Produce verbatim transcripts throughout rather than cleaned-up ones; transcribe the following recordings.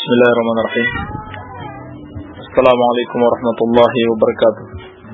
Bismillahirrahmanirrahim. Assalamualaikum warahmatullahi wabarakatuh.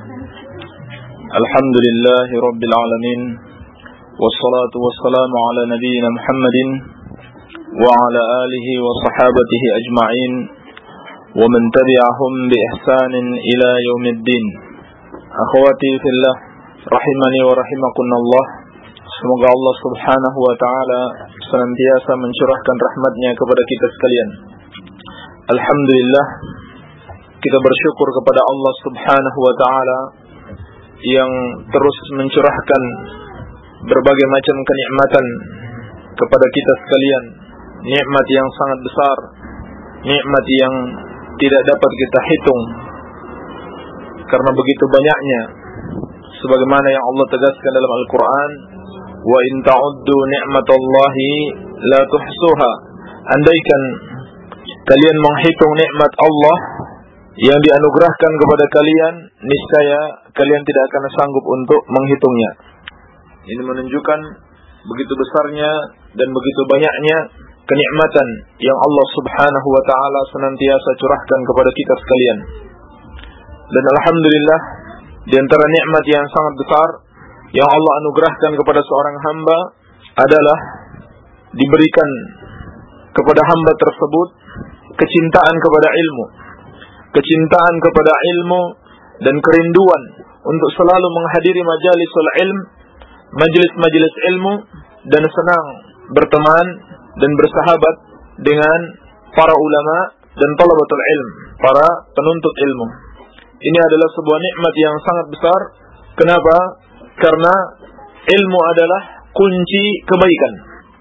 Alhamdulillahi rabbil alamin. Wassalatu wassalamu ala nabiyyina Muhammadin wa ala alihi wa sahabatihi ajma'in wa man tabi'ahum bi ihsanin ila yaumiddin. Akhwati fillah, rahimani wa rahimakumullah. Semoga Allah subhanahu wa ta'ala senantiasa mencurahkan rahmatnya kepada kita sekalian. Alhamdulillah, kita bersyukur kepada Allah subhanahu wa ta'ala yang terus mencurahkan berbagai macam kenikmatan kepada kita sekalian. Nikmat yang sangat besar, nikmat yang tidak dapat kita hitung karena begitu banyaknya, sebagaimana yang Allah tegaskan dalam Al-Quran, wa in ta'uddu ni'matallahi la tuhsuha. Andaikan kalian menghitung nikmat Allah yang dianugerahkan kepada kalian, niscaya kalian tidak akan sanggup untuk menghitungnya. Ini menunjukkan begitu besarnya dan begitu banyaknya kenikmatan yang Allah subhanahu wa ta'ala senantiasa curahkan kepada kita sekalian. Dan alhamdulillah, di antara nikmat yang sangat besar yang Allah anugerahkan kepada seorang hamba adalah diberikan kepada hamba tersebut kecintaan kepada ilmu, kecintaan kepada ilmu dan kerinduan untuk selalu menghadiri majalisul ilm, majelis-majelis ilmu, dan senang berteman dan bersahabat dengan para ulama dan talabatul ilm, para penuntut ilmu. Ini adalah sebuah nikmat yang sangat besar. Kenapa? Karena ilmu adalah kunci kebaikan.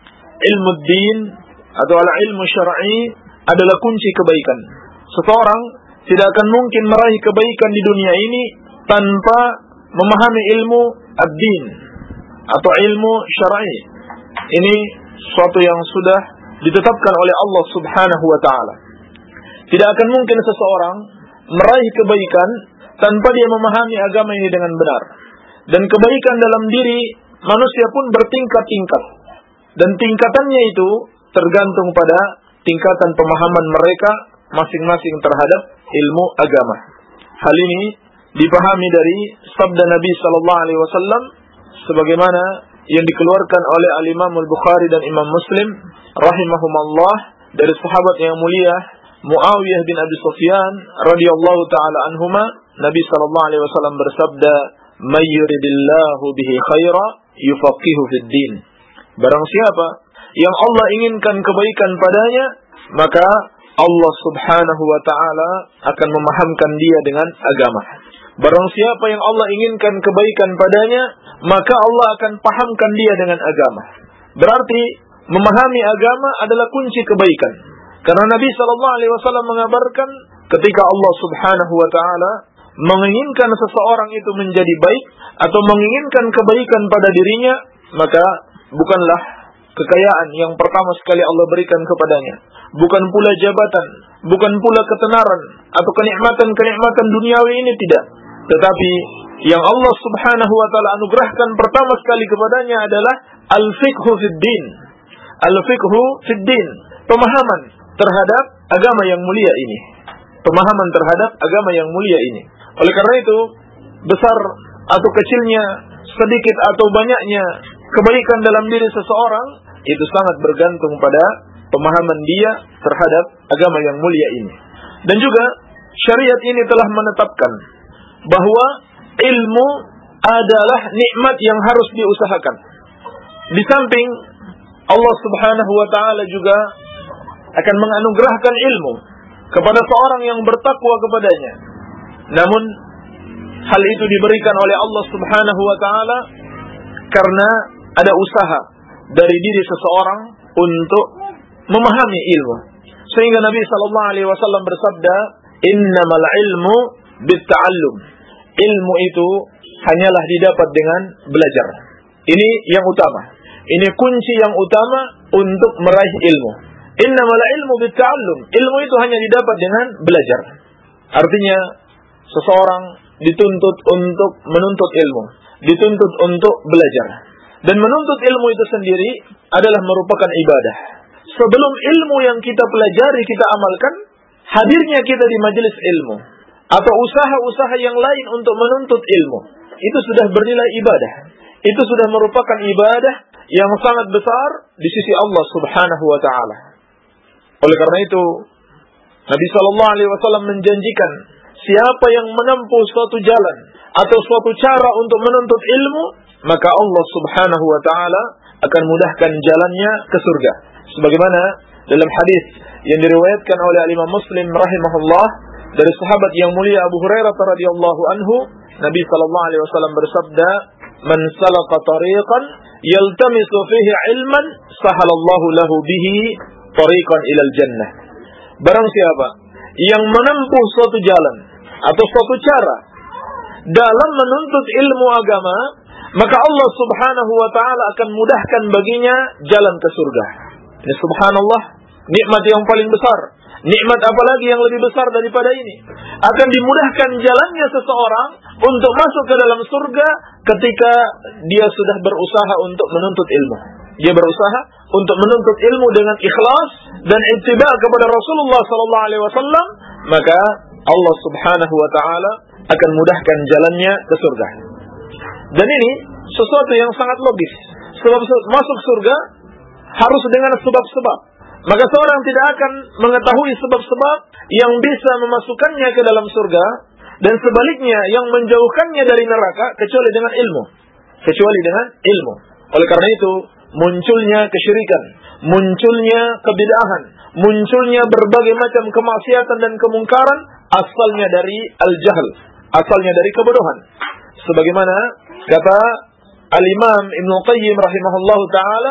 Ilmu din atau al-ilmu syar'i adalah kunci kebaikan. Seseorang tidak akan mungkin meraih kebaikan di dunia ini tanpa memahami ilmu ad-din atau ilmu syar'i. Ini suatu yang sudah ditetapkan oleh Allah subhanahu wa ta'ala. Tidak akan mungkin seseorang meraih kebaikan tanpa dia memahami agama ini dengan benar. Dan kebaikan dalam diri manusia pun bertingkat-tingkat. Dan tingkatannya itu tergantung pada tingkatan pemahaman mereka masing-masing terhadap ilmu agama. Hal ini dipahami dari sabda Nabi sallallahu alaihi wasallam sebagaimana yang dikeluarkan oleh Al-Imam Al-Bukhari dan Imam Muslim rahimahumallah dari sahabat yang mulia Muawiyah bin Abi Sufyan radhiyallahu taala anhuma. Nabi sallallahu alaihi wasallam bersabda, "May yuridillahu bihi khaira yufaqihu fid din." Barang siapa yang Allah inginkan kebaikan padanya, maka Allah subhanahu wa ta'ala akan memahamkan dia dengan agama. Barang siapa yang Allah inginkan kebaikan padanya, maka Allah akan pahamkan dia dengan agama. Berarti memahami agama adalah kunci kebaikan. Karena Nabi sallallahu alaihi wasallam mengabarkan ketika Allah subhanahu wa ta'ala menginginkan seseorang itu menjadi baik atau menginginkan kebaikan pada dirinya, maka bukanlah kekayaan yang pertama sekali Allah berikan kepadanya, bukan pula jabatan, bukan pula ketenaran atau kenikmatan-kenikmatan duniawi ini, tidak. Tetapi yang Allah subhanahu wa ta'ala anugerahkan pertama sekali kepadanya adalah al-fiqhu fid din. Al-fiqhu fid din, pemahaman terhadap agama yang mulia ini. Pemahaman terhadap agama yang mulia ini. Oleh karena itu, besar atau kecilnya, sedikit atau banyaknya kebaikan dalam diri seseorang itu sangat bergantung pada pemahaman dia terhadap agama yang mulia ini. Dan juga syariat ini telah menetapkan bahwa ilmu adalah nikmat yang harus diusahakan. Di samping Allah subhanahu wa ta'ala juga akan menganugerahkan ilmu kepada seorang yang bertakwa kepadanya. Namun hal itu diberikan oleh Allah subhanahu wa ta'ala karena ada usaha dari diri seseorang untuk memahami ilmu. Sehingga Nabi sallallahu alaihi wasallam bersabda, "Innamal ilmu bitta'allum." Ilmu itu hanyalah didapat dengan belajar. Ini yang utama. Ini kunci yang utama untuk meraih ilmu. Innamal ilmu bitta'allum. Ilmu itu hanya didapat dengan belajar. Artinya seseorang dituntut untuk menuntut ilmu, dituntut untuk belajar. Dan menuntut ilmu itu sendiri adalah merupakan ibadah. sebelum ilmu yang kita pelajari kita amalkan, hadirnya kita di majelis ilmu atau usaha-usaha yang lain untuk menuntut ilmu, itu sudah bernilai ibadah. Itu sudah merupakan ibadah yang sangat besar di sisi Allah Subhanahu wa taala. Oleh karena itu, Nabi sallallahu alaihi wasallam menjanjikan, siapa yang menempuh suatu jalan atau suatu cara untuk menuntut ilmu, maka Allah Subhanahu wa taala akan mudahkan jalannya ke surga. Sebagaimana dalam hadis yang diriwayatkan oleh Imam Muslim rahimahullah dari sahabat yang mulia Abu Hurairah radhiyallahu anhu, Nabi sallallahu alaihi wasallam bersabda, "Man salaka tariqan yaltamisu fihi ilman, sahalallahu lahu bihi tariqan ilal jannah." Barang siapa yang menempuh suatu jalan atau suatu cara dalam menuntut ilmu agama, maka Allah Subhanahu wa taala akan mudahkan baginya jalan ke surga. Ini subhanallah, nikmat yang paling besar. Nikmat apalagi yang lebih besar daripada ini? Akan dimudahkan jalannya seseorang untuk masuk ke dalam surga ketika dia sudah berusaha untuk menuntut ilmu. Dia berusaha untuk menuntut ilmu dengan ikhlas dan ittiba kepada Rasulullah sallallahu alaihi wasallam, maka Allah Subhanahu wa taala akan mudahkan jalannya ke surga. Dan ini sesuatu yang sangat logis. Sebab masuk surga harus dengan sebab-sebab. Maka seorang tidak akan mengetahui sebab-sebab yang bisa memasukkannya ke dalam surga, dan sebaliknya yang menjauhkannya dari neraka kecuali dengan ilmu. Kecuali dengan ilmu. Oleh karena itu, munculnya kesyirikan, munculnya kebid'ahan, munculnya berbagai macam kemaksiatan dan kemungkaran asalnya dari al-jahl, asalnya dari kebodohan. Sebagaimana kata Al-Imam Ibnu Qayyim rahimahullahu taala,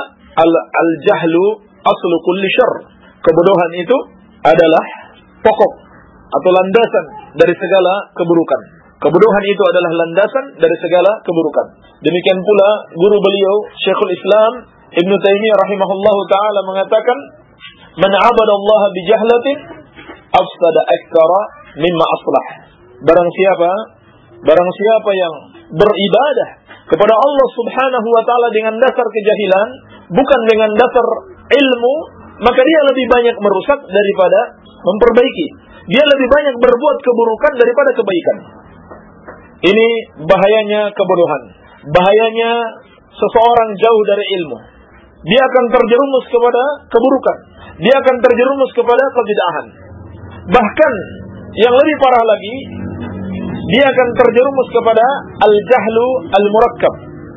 al-jahlu aslu kulli syarr. Kebodohan itu adalah pokok atau landasan dari segala keburukan. Kebodohan itu adalah landasan dari segala keburukan. Demikian pula guru beliau Syekhul Islam Ibnu Taimiyah rahimahullahu taala mengatakan, "Man 'abada Allah bi jahlatin afsada aktsara mimma aslah." Barang siapa barang siapa yang beribadah kepada Allah Subhanahu wa taala dengan dasar kejahilan, bukan dengan dasar ilmu, maka dia lebih banyak merusak daripada memperbaiki. Dia lebih banyak berbuat keburukan daripada kebaikan. Ini bahayanya kebodohan. Bahayanya seseorang jauh dari ilmu. Dia akan terjerumus kepada keburukan. Dia akan terjerumus kepada kebid'ahan. Bahkan yang lebih parah lagi, dia akan terjerumus kepada al-jahlu al-murakkab.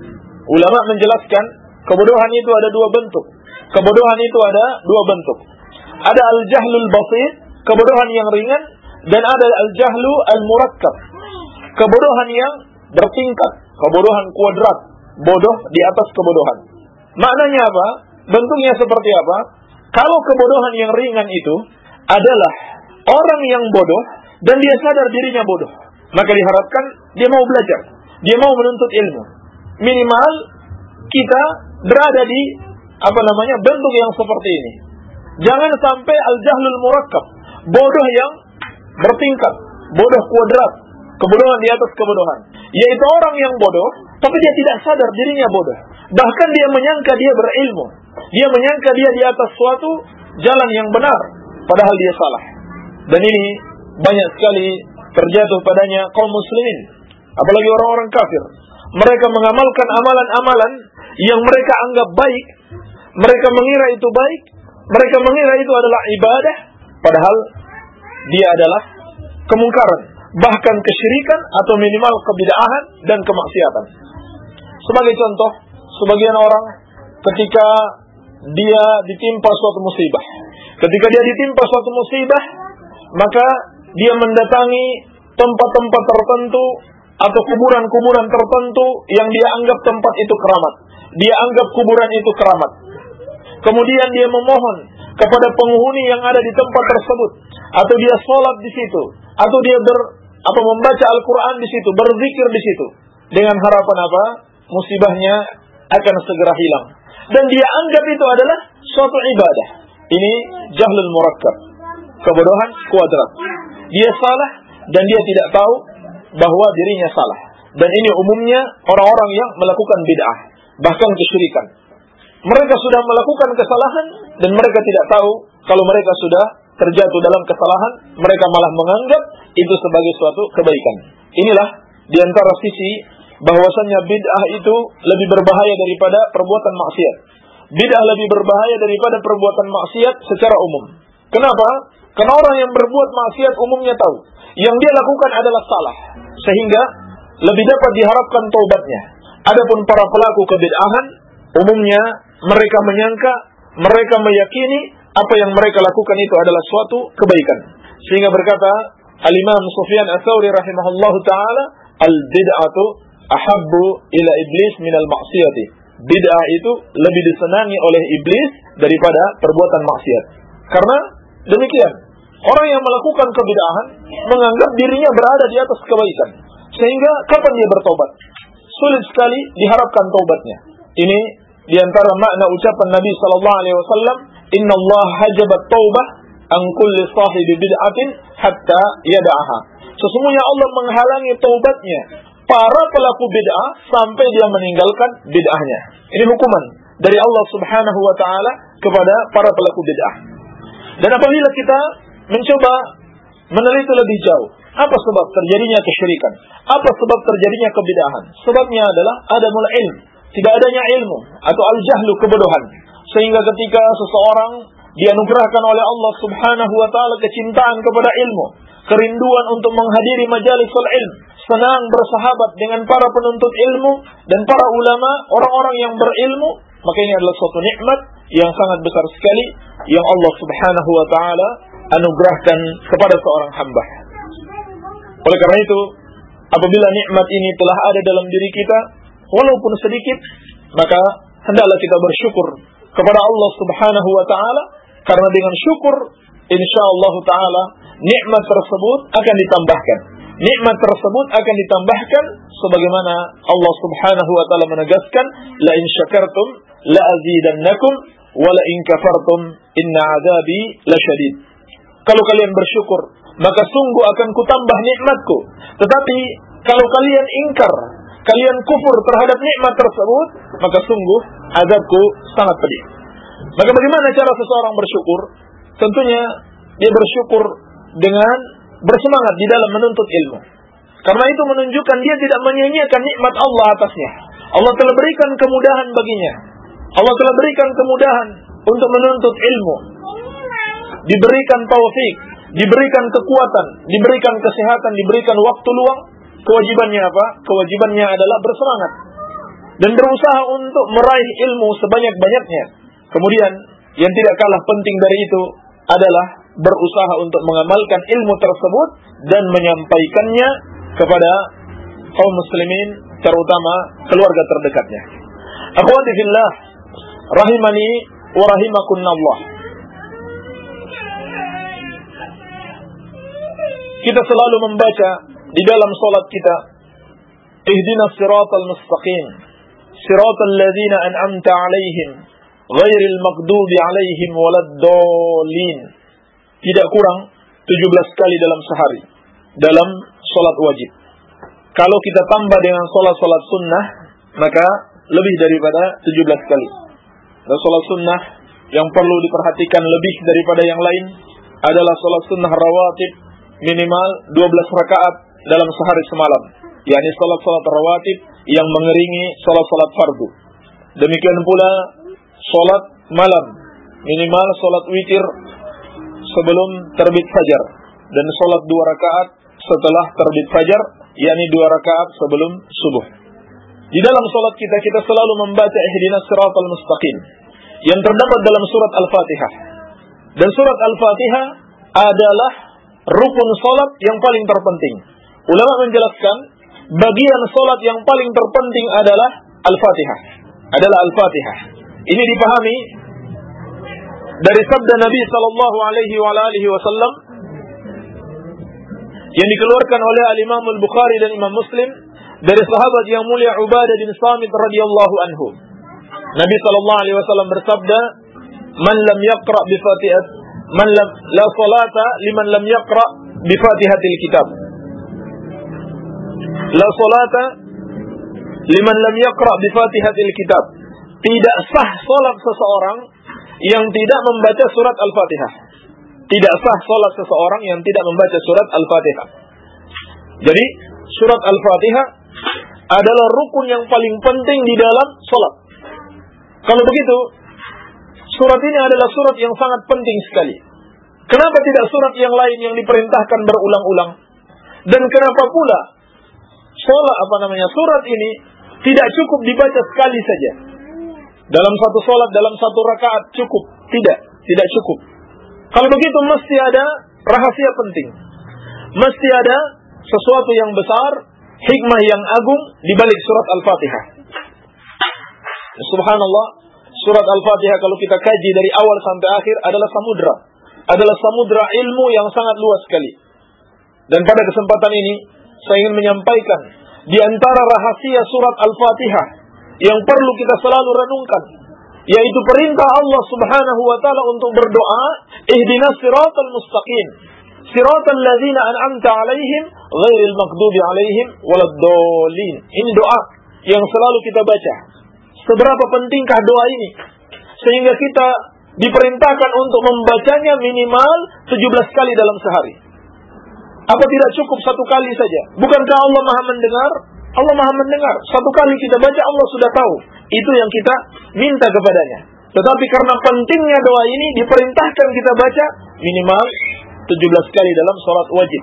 Ulama menjelaskan, kebodohan itu ada dua bentuk. Kebodohan itu ada dua bentuk. Ada al-jahlul basit, kebodohan yang ringan, dan ada al-jahlu al-murakkab, kebodohan yang bertingkat, kebodohan kuadrat, bodoh di atas kebodohan. Maknanya apa? Bentuknya seperti apa? Kalau kebodohan yang ringan itu adalah orang yang bodoh dan dia sadar dirinya bodoh, maka diharapkan dia mau belajar, dia mau menuntut ilmu. Minimal kita berada di apa namanya bentuk yang seperti ini. Jangan sampai al-jahlul murakkab, bodoh yang bertingkat, bodoh kuadrat, kebodohan di atas kebodohan, yaitu orang yang bodoh tapi dia tidak sadar dirinya bodoh. Bahkan dia menyangka dia berilmu, dia menyangka dia di atas suatu jalan yang benar, padahal dia salah. Dan ini banyak sekali terjatuh padanya kaum muslimin, apalagi orang-orang kafir. Mereka mengamalkan amalan-amalan yang mereka anggap baik, mereka mengira itu baik, mereka mengira itu adalah ibadah, padahal dia adalah kemungkaran, bahkan kesyirikan atau minimal kebid'ahan dan kemaksiatan. Sebagai contoh, sebagian orang ketika dia ditimpa suatu musibah, ketika dia ditimpa suatu musibah, maka dia mendatangi tempat-tempat tertentu atau kuburan-kuburan tertentu yang dia anggap tempat itu keramat. Dia anggap kuburan itu keramat. Kemudian dia memohon kepada penghuni yang ada di tempat tersebut, atau dia sholat di situ, atau dia ber, atau membaca Al-Quran di situ, berzikir di situ, dengan harapan apa? Musibahnya akan segera hilang. Dan dia anggap itu adalah suatu ibadah. Ini jahlul murakkab, kebodohan kuadrat. Dia salah dan dia tidak tahu bahwa dirinya salah. Dan ini umumnya orang-orang yang melakukan bid'ah, bahkan kesyirikan. mereka sudah melakukan kesalahan dan mereka tidak tahu kalau mereka sudah terjatuh dalam kesalahan, mereka malah menganggap itu sebagai suatu kebaikan. Inilah diantara sisi bahwasannya bid'ah itu lebih berbahaya daripada perbuatan maksiat. Bid'ah lebih berbahaya daripada perbuatan maksiat secara umum. Kenapa? Karena orang yang berbuat maksiat umumnya tahu yang dia lakukan adalah salah, sehingga lebih dapat diharapkan taubatnya. Adapun para pelaku kebid'ahan, umumnya mereka menyangka, mereka meyakini apa yang mereka lakukan itu adalah suatu kebaikan. Sehingga berkata Al-Imam Sufyan Ats-Tsauri rahimahullahu taala, al-bid'atu ahabbu ila iblis minal maksiyati. Bid'ah itu lebih disenangi oleh iblis daripada perbuatan maksiat. Karena demikian, orang yang melakukan kebid'ahan menganggap dirinya berada di atas kebaikan, sehingga kapan dia bertobat? Sulit sekali diharapkan taubatnya. Ini diantara makna ucapan Nabi sallallahu alaihi wasallam, "Inna Allah hajabat taubah an kulli sahibi bid'atin hatta yada'aha." Sesungguhnya Allah menghalangi taubatnya para pelaku bid'ah sampai dia meninggalkan bid'ahnya. Ini hukuman dari Allah Subhanahu wa taala kepada para pelaku bid'ah. Dan apabila kita mencoba meneliti lebih jauh, apa sebab terjadinya kesyirikan? Apa sebab terjadinya kebid'ahan? Sebabnya adalah adamul ilm, tidak adanya ilmu atau al-jahlu, kebodohan. Sehingga ketika seseorang dianugerahkan oleh Allah Subhanahu wa taala kecintaan kepada ilmu, kerinduan untuk menghadiri majalisul ilm, senang bersahabat dengan para penuntut ilmu dan para ulama, orang-orang yang berilmu, maka ini adalah suatu nikmat yang sangat besar sekali yang Allah Subhanahu wa taala anugerahkan kepada seorang hamba. Oleh karena itu, apabila nikmat ini telah ada dalam diri kita, walaupun sedikit, maka hendaklah kita bersyukur kepada Allah Subhanahu wa taala, karena dengan syukur insyaallah taala nikmat tersebut akan ditambahkan. Nikmat tersebut akan ditambahkan sebagaimana Allah Subhanahu wa taala menegaskan, la in syakartum la azidannakum wa la in kafartum inna adzabi lasyadid. Kalau kalian bersyukur, maka sungguh akan kutambah nikmatku. Tetapi kalau kalian ingkar, kalian kufur terhadap nikmat tersebut, maka sungguh azabku sangat pedih. Maka bagaimana cara seseorang bersyukur? Tentunya dia bersyukur dengan bersemangat di dalam menuntut ilmu. Karena itu menunjukkan dia tidak menyia-nyiakan nikmat Allah atasnya. Allah telah berikan kemudahan baginya. Allah telah berikan kemudahan untuk menuntut ilmu. Diberikan taufik, diberikan kekuatan, diberikan kesehatan, diberikan waktu luang. Kewajibannya apa? Kewajibannya adalah bersemangat dan berusaha untuk meraih ilmu sebanyak-banyaknya. Kemudian yang tidak kalah penting dari itu adalah berusaha untuk mengamalkan ilmu tersebut dan menyampaikannya kepada kaum muslimin, terutama keluarga terdekatnya. Akhwati fillah, rahimani wa rahimakumullah. Kita selalu membaca di dalam salat kita, ihdinas siratal mustaqim, siratal ladzina an'amta 'alaihim, ghairil maghdubi 'alaihim waladdallin. Tidak kurang tujuh belas kali dalam sehari dalam salat wajib. Kalau kita tambah dengan salat-salat sunnah, maka lebih daripada tujuh belas kali. Dan salat sunnah yang perlu diperhatikan lebih daripada yang lain adalah salat sunnah rawatib minimal dua belas rakaat dalam sehari semalam, yakni salat-salat rawatib yang mengiringi salat-salat fardu. Demikian pula salat malam, minimal salat witir sebelum terbit fajar dan salat dua rakaat setelah terbit fajar, yakni dua rakaat sebelum subuh. Di dalam salat kita kita selalu membaca ihdinas siratal mustaqim yang terdapat dalam surat Al-Fatihah. Dan surat Al-Fatihah adalah rukun salat yang paling terpenting. Ulama menjelaskan bagian salat yang paling terpenting adalah Al-Fatihah. Adalah Al-Fatihah. Ini dipahami dari sabda Nabi sallallahu alaihi wa alihi wasallam yang dikeluarkan oleh Al-Imam Al-Bukhari dan Imam Muslim dari sahabat yang mulia Ubadah bin Samit radhiyallahu anhu. Nabi sallallahu alaihi wasallam bersabda, "Man lam yaqra bi Fatihah, man lam la salata liman lam yaqra bi Fatihatil kitab." La salata liman lam yaqra bi Fatihatil kitab. tidak sah salat seseorang yang tidak membaca surat Al-Fatihah. Tidak sah salat seseorang yang tidak membaca surat Al-Fatihah. Jadi, surat Al-Fatihah adalah rukun yang paling penting di dalam salat. Kalau begitu, surat ini adalah surat yang sangat penting sekali. Kenapa tidak surat yang lain yang diperintahkan berulang-ulang? Dan kenapa pula salat apa namanya surat ini tidak cukup dibaca sekali saja? Dalam satu salat, dalam satu rakaat cukup? Tidak, tidak cukup. Kalau begitu mesti ada rahasia penting. Mesti ada sesuatu yang besar, hikmah yang agung di balik surat Al-Fatihah. Subhanallah, surat Al-Fatihah kalau kita kaji dari awal sampai akhir adalah samudra. Adalah samudra ilmu yang sangat luas sekali. Dan pada kesempatan ini, saya ingin menyampaikan di antara rahasia surat Al-Fatihah yang perlu kita selalu renungkan, yaitu perintah Allah Subhanahu wa taala untuk berdoa, ihdinas siratal mustaqim, siratal ladzina an'amta 'alaihim ghairil maghdubi 'alaihim waladdallin. Ini doa yang selalu kita baca. Seberapa pentingkah doa ini sehingga kita diperintahkan untuk membacanya minimal tujuh belas kali dalam sehari. Apa tidak cukup satu kali saja? Bukankah Allah Maha mendengar? Allah Maha mendengar. Satu kali kita baca Allah sudah tahu. Itu yang kita minta kepadanya. Tetapi karena pentingnya doa ini diperintahkan kita baca minimal tujuh belas kali dalam salat wajib.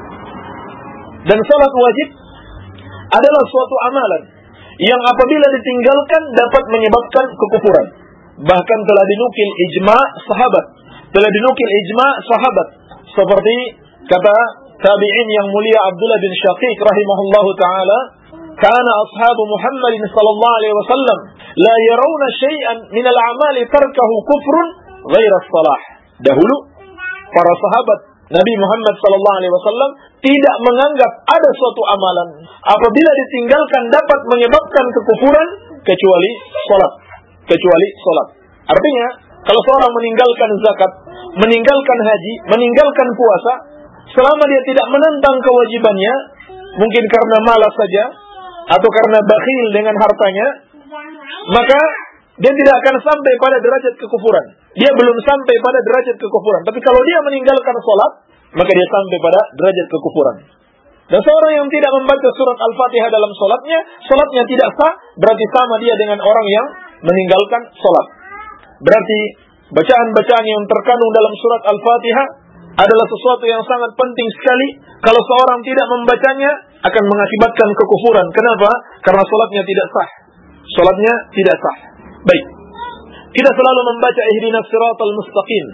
Dan salat wajib adalah suatu amalan yang apabila ditinggalkan dapat menyebabkan kekufuran. Bahkan telah dinukil ijma' sahabat. Telah dinukil ijma' sahabat. Seperti kata tabi'in yang mulia Abdullah bin Syaqiq rahimahullahu ta'ala, kana ashabu Muhammadin sallallahu alaihi wasallam la yarawna syai'an min al-a'mali tarkahu kufrun ghaira as-salah. Dahulu para sahabat Nabi Muhammad sallallahu alaihi wasallam tidak menganggap ada suatu amalan apabila ditinggalkan dapat menyebabkan kekufuran kecuali salat, kecuali salat. Artinya, kalau seorang meninggalkan zakat, meninggalkan haji, meninggalkan puasa, selama dia tidak menentang kewajibannya, mungkin karena malas saja atau karena bakhil dengan hartanya, maka dia tidak akan sampai pada derajat kekufuran. Dia belum sampai pada derajat kekufuran. Tapi kalau dia meninggalkan salat, maka dia sampai pada derajat kekufuran. Dan seorang yang tidak membaca surat Al-Fatihah dalam salatnya, salatnya tidak sah, berarti sama dia dengan orang yang meninggalkan salat. Berarti bacaan-bacaan yang terkandung dalam surat Al-Fatihah adalah sesuatu yang sangat penting sekali. Kalau seorang tidak membacanya, akan mengakibatkan kekufuran. Kenapa? Karena salatnya tidak sah. Salatnya tidak sah. Baik. Kita selalu membaca ihdinas siratal mustaqim.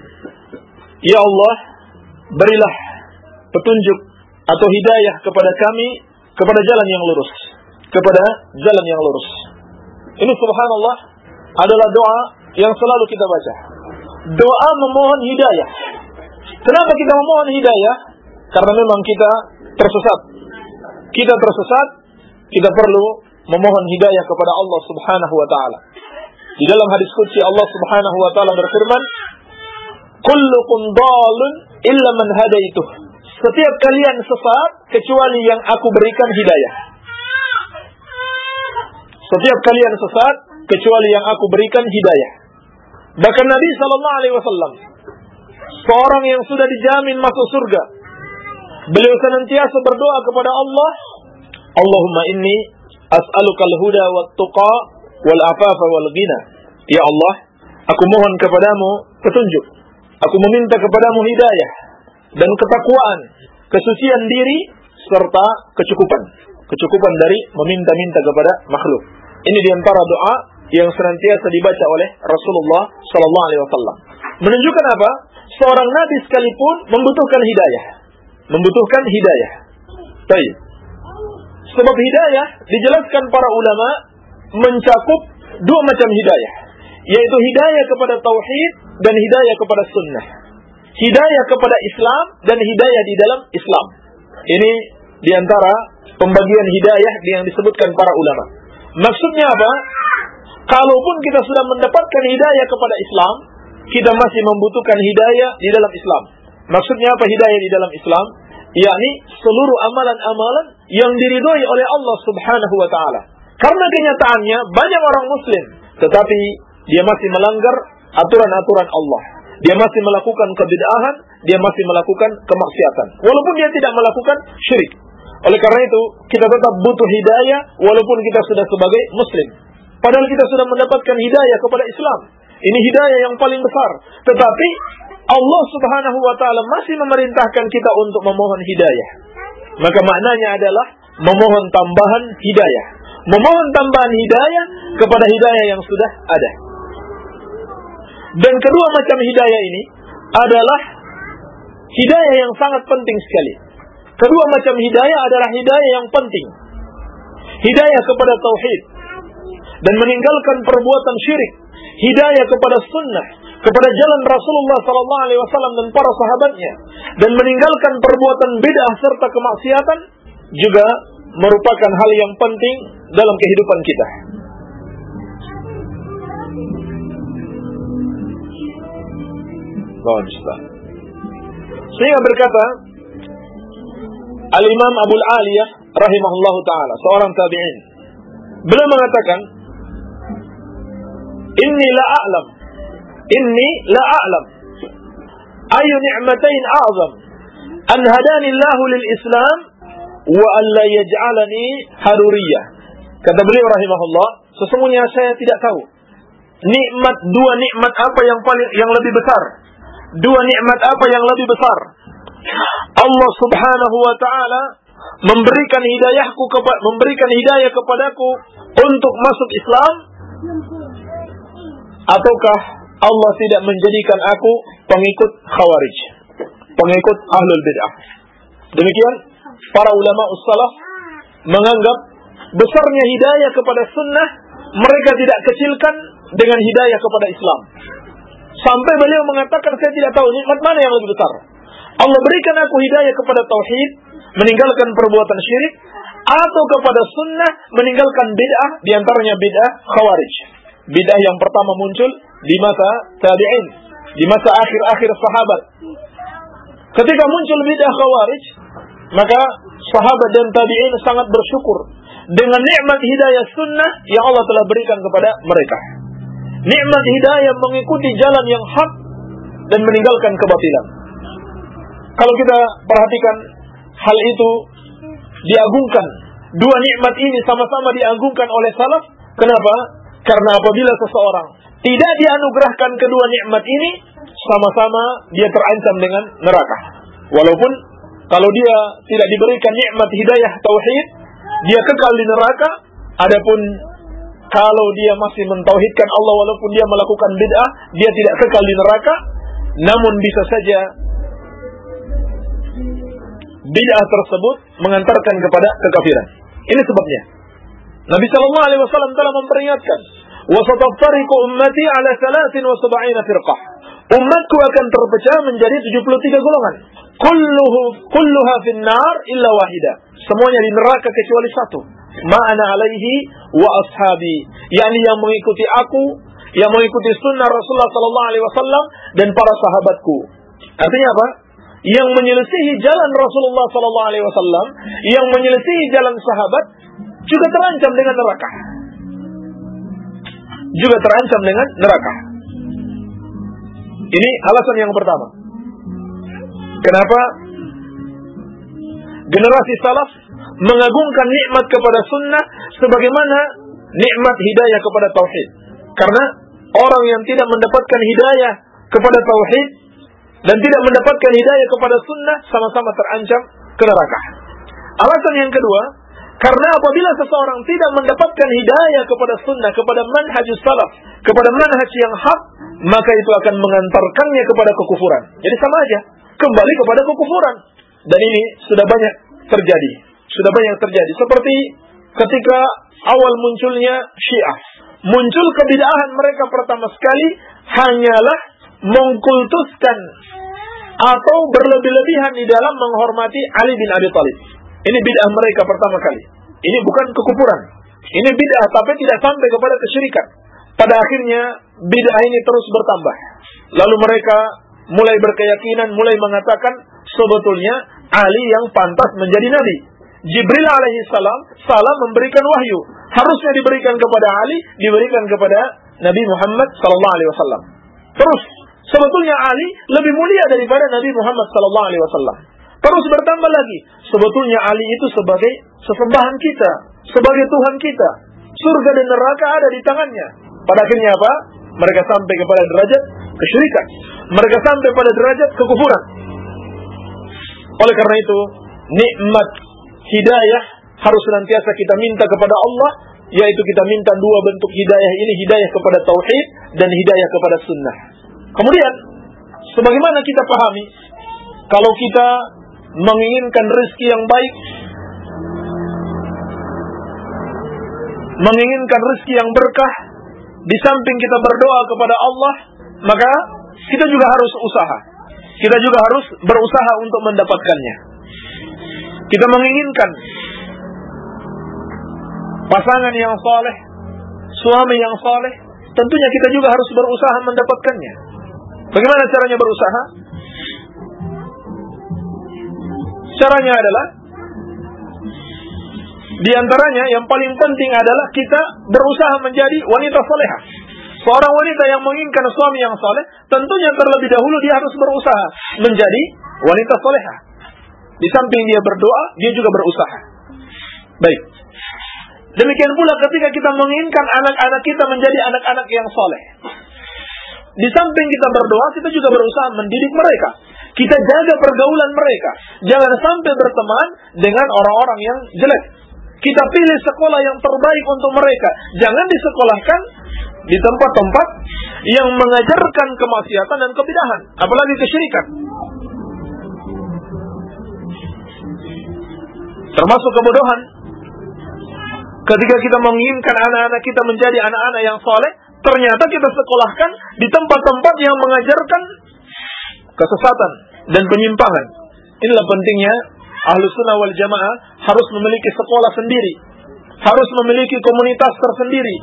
Ya Allah, berilah petunjuk atau hidayah kepada kami kepada jalan yang lurus, kepada jalan yang lurus. Ini subhanallah adalah doa yang selalu kita baca. Doa memohon hidayah. Kenapa kita memohon hidayah? Karena memang kita tersesat. Kita tersesat, kita perlu memohon hidayah kepada Allah Subhanahu wa taala. Di dalam hadis qudsi Allah Subhanahu wa taala berfirman, "Kullukum dhalun illa man hadaituh." Setiap kalian sesat kecuali yang aku berikan hidayah. Setiap kalian sesat kecuali yang aku berikan hidayah. Bahkan Nabi sallallahu alaihi wasallam, seorang yang sudah dijamin masuk surga, beliau senantiasa berdoa kepada Allah, Allahumma inni as'alukal huda wat tuqa wal afafa wal ghina. Ya Allah, aku mohon kepadamu petunjuk. Aku meminta kepadamu hidayah dan ketakwaan, kesucian diri serta kecukupan. Kecukupan dari meminta-minta kepada makhluk. Ini diantara doa yang senantiasa dibaca oleh Rasulullah sallallahu alaihi wasallam. Menunjukkan apa? Seorang nabi sekalipun membutuhkan hidayah. Membutuhkan hidayah. Baik. Sebab hidayah dijelaskan para ulama mencakup dua macam hidayah, yaitu hidayah kepada tauhid dan hidayah kepada sunnah. Hidayah kepada Islam dan hidayah di dalam Islam. Ini diantara pembagian hidayah yang disebutkan para ulama. Maksudnya apa? Kalaupun kita sudah mendapatkan hidayah kepada Islam, kita masih membutuhkan hidayah di dalam Islam. Maksudnya apa hidayah di dalam Islam? Yakni seluruh amalan-amalan yang diridhoi oleh Allah Subhanahu wa taala. Karena kenyataannya banyak orang muslim tetapi dia masih melanggar aturan-aturan Allah. Dia masih melakukan kebid'ahan, dia masih melakukan kemaksiatan. Walaupun dia tidak melakukan syirik. Oleh karena itu, kita tetap butuh hidayah walaupun kita sudah sebagai muslim. Padahal kita sudah mendapatkan hidayah kepada Islam. Ini hidayah yang paling besar. Tetapi Allah Subhanahu wa ta'ala masih memerintahkan kita untuk memohon hidayah. Maka maknanya adalah memohon tambahan hidayah. Memohon tambahan hidayah kepada hidayah yang sudah ada. Dan kedua macam hidayah ini adalah hidayah yang sangat penting sekali. Kedua macam hidayah adalah hidayah yang penting. Hidayah kepada tauhid dan meninggalkan perbuatan syirik. Hidayah kepada sunnah, kepada jalan Rasulullah sallallahu alaihi wasallam dan para sahabatnya, dan meninggalkan perbuatan bid'ah serta kemaksiatan juga merupakan hal yang penting dalam kehidupan kita. Sehingga berkata Al-Imam Abul Aliyah rahimahullahu ta'ala, seorang tabi'in, beliau mengatakan, Inni la a'lam Inni la a'lam ayu ni'matain a'zam an hadani Allahu lil Islam wa an la yaj'alani haruriyah. Kata beliau rahimahullah, sesungguhnya saya tidak tahu nikmat dua nikmat apa yang paling yang lebih besar. Dua nikmat apa yang lebih besar? Allah Subhanahu wa taala memberikan hidayahku kepada memberikan hidayah kepadaku untuk masuk Islam, ataukah Allah tidak menjadikan aku pengikut Khawarij, pengikut Ahlul Bid'ah. Demikian para ulama ussalaf menganggap besarnya hidayah kepada sunnah mereka tidak kecilkan dengan hidayah kepada Islam. Sampai beliau mengatakan, saya tidak tahu nikmat mana yang lebih besar. Allah berikan aku hidayah kepada tauhid, meninggalkan perbuatan syirik, atau kepada sunnah, meninggalkan bid'ah, diantaranya bid'ah Khawarij. Bid'ah yang pertama muncul di masa tabi'in, di masa akhir-akhir sahabat. Ketika muncul bid'ah Khawarij, maka sahabat dan tabi'in sangat bersyukur dengan nikmat hidayah sunnah yang Allah telah berikan kepada mereka. Nikmat hidayah mengikuti jalan yang hak dan meninggalkan kebatilan. Kalau kita perhatikan hal itu diagungkan, dua nikmat ini sama-sama diagungkan oleh salaf. Kenapa? Karena apabila seseorang tidak dianugerahkan kedua nikmat ini, sama-sama dia terancam dengan neraka. Walaupun kalau dia tidak diberikan nikmat hidayah tauhid, dia kekal di neraka. Adapun kalau dia masih mentauhidkan Allah walaupun dia melakukan bid'ah, dia tidak kekal di neraka, namun bisa saja bid'ah tersebut mengantarkan kepada kekafiran. Ini sebabnya Nabi sallallahu alaihi wasallam telah memperingatkan, "Wa sataftariqu ummati ala thalathin wa sab'ina firqah." Umatku akan terpecah menjadi tujuh puluh tiga golongan. Kulluhu kulluha finnar illa wahida. Semuanya di neraka kecuali satu. Ma'ana alaihi wa ashabi, yakni yang mengikuti aku, yang mengikuti sunnah Rasulullah sallallahu alaihi wasallam dan para sahabatku. Artinya apa? Yang menyelisihi jalan Rasulullah sallallahu alaihi wasallam, yang menyelisihi jalan sahabat juga terancam dengan neraka. Juga terancam dengan neraka. Ini alasan yang pertama. Kenapa generasi salaf mengagungkan nikmat kepada sunnah sebagaimana nikmat hidayah kepada tauhid? Karena orang yang tidak mendapatkan hidayah kepada tauhid dan tidak mendapatkan hidayah kepada sunnah sama-sama terancam ke neraka. Alasan yang kedua, karena apabila seseorang tidak mendapatkan hidayah kepada sunnah, kepada manhajus salaf, kepada manhaj yang hak, maka itu akan mengantarkannya kepada kekufuran. Jadi sama aja, kembali kepada kekufuran. Dan ini sudah banyak terjadi. Sudah banyak terjadi. Seperti ketika awal munculnya Syiah. Muncul kebid'ahan mereka pertama sekali hanyalah mengkultuskan atau berlebih-lebihan di dalam menghormati Ali bin Abi Thalib. Ini bid'ah mereka pertama kali. Ini bukan kekufuran. Ini bid'ah tapi tidak sampai kepada kesyirikan. Pada akhirnya bid'ah ini terus bertambah. Lalu mereka mulai berkeyakinan, mulai mengatakan sebetulnya Ali yang pantas menjadi nabi. Jibril alaihi salam salah memberikan wahyu. Harusnya diberikan kepada Ali, diberikan kepada Nabi Muhammad sallallahu alaihi wasallam. Terus, sebetulnya Ali lebih mulia daripada Nabi Muhammad sallallahu alaihi wasallam. Terus bertambah lagi, sebetulnya Ali itu sebagai sesembahan kita, sebagai Tuhan kita. Surga dan neraka ada di tangannya. Pada akhirnya apa? Mereka sampai kepada derajat kesyirikan. Mereka sampai pada derajat kekufuran. Oleh karena itu, nikmat hidayah harus senantiasa kita minta kepada Allah, yaitu kita minta dua bentuk hidayah ini, hidayah kepada tauhid dan hidayah kepada sunnah. Kemudian, sebagaimana kita pahami, kalau kita menginginkan rezeki yang baik, menginginkan rezeki yang berkah, di samping kita berdoa kepada Allah, maka kita juga harus usaha. Kita juga harus berusaha untuk mendapatkannya. Kita menginginkan pasangan yang saleh, suami yang saleh, tentunya kita juga harus berusaha mendapatkannya. Bagaimana caranya berusaha? Caranya adalah, di antaranya yang paling penting adalah kita berusaha menjadi wanita salehah. Seorang wanita yang menginginkan suami yang saleh, tentunya terlebih dahulu dia harus berusaha menjadi wanita salehah. Di samping dia berdoa, dia juga berusaha. Baik. Demikian pula ketika kita menginginkan anak-anak kita menjadi anak-anak yang saleh. Di samping kita berdoa, kita juga berusaha mendidik mereka. Kita jaga pergaulan mereka. Jangan sampai berteman dengan orang-orang yang jelek. Kita pilih sekolah yang terbaik untuk mereka. Jangan disekolahkan di tempat-tempat yang mengajarkan kemaksiatan dan kebidahan, apalagi kesyirikan. Termasuk kebodohan. Ketika kita menginginkan anak-anak kita menjadi anak-anak yang saleh, ternyata kita sekolahkan di tempat-tempat yang mengajarkan kesesatan dan penyimpangan. Inilah pentingnya Ahlus Sunnah wal Jamaah harus memiliki sekolah sendiri, harus memiliki komunitas tersendiri,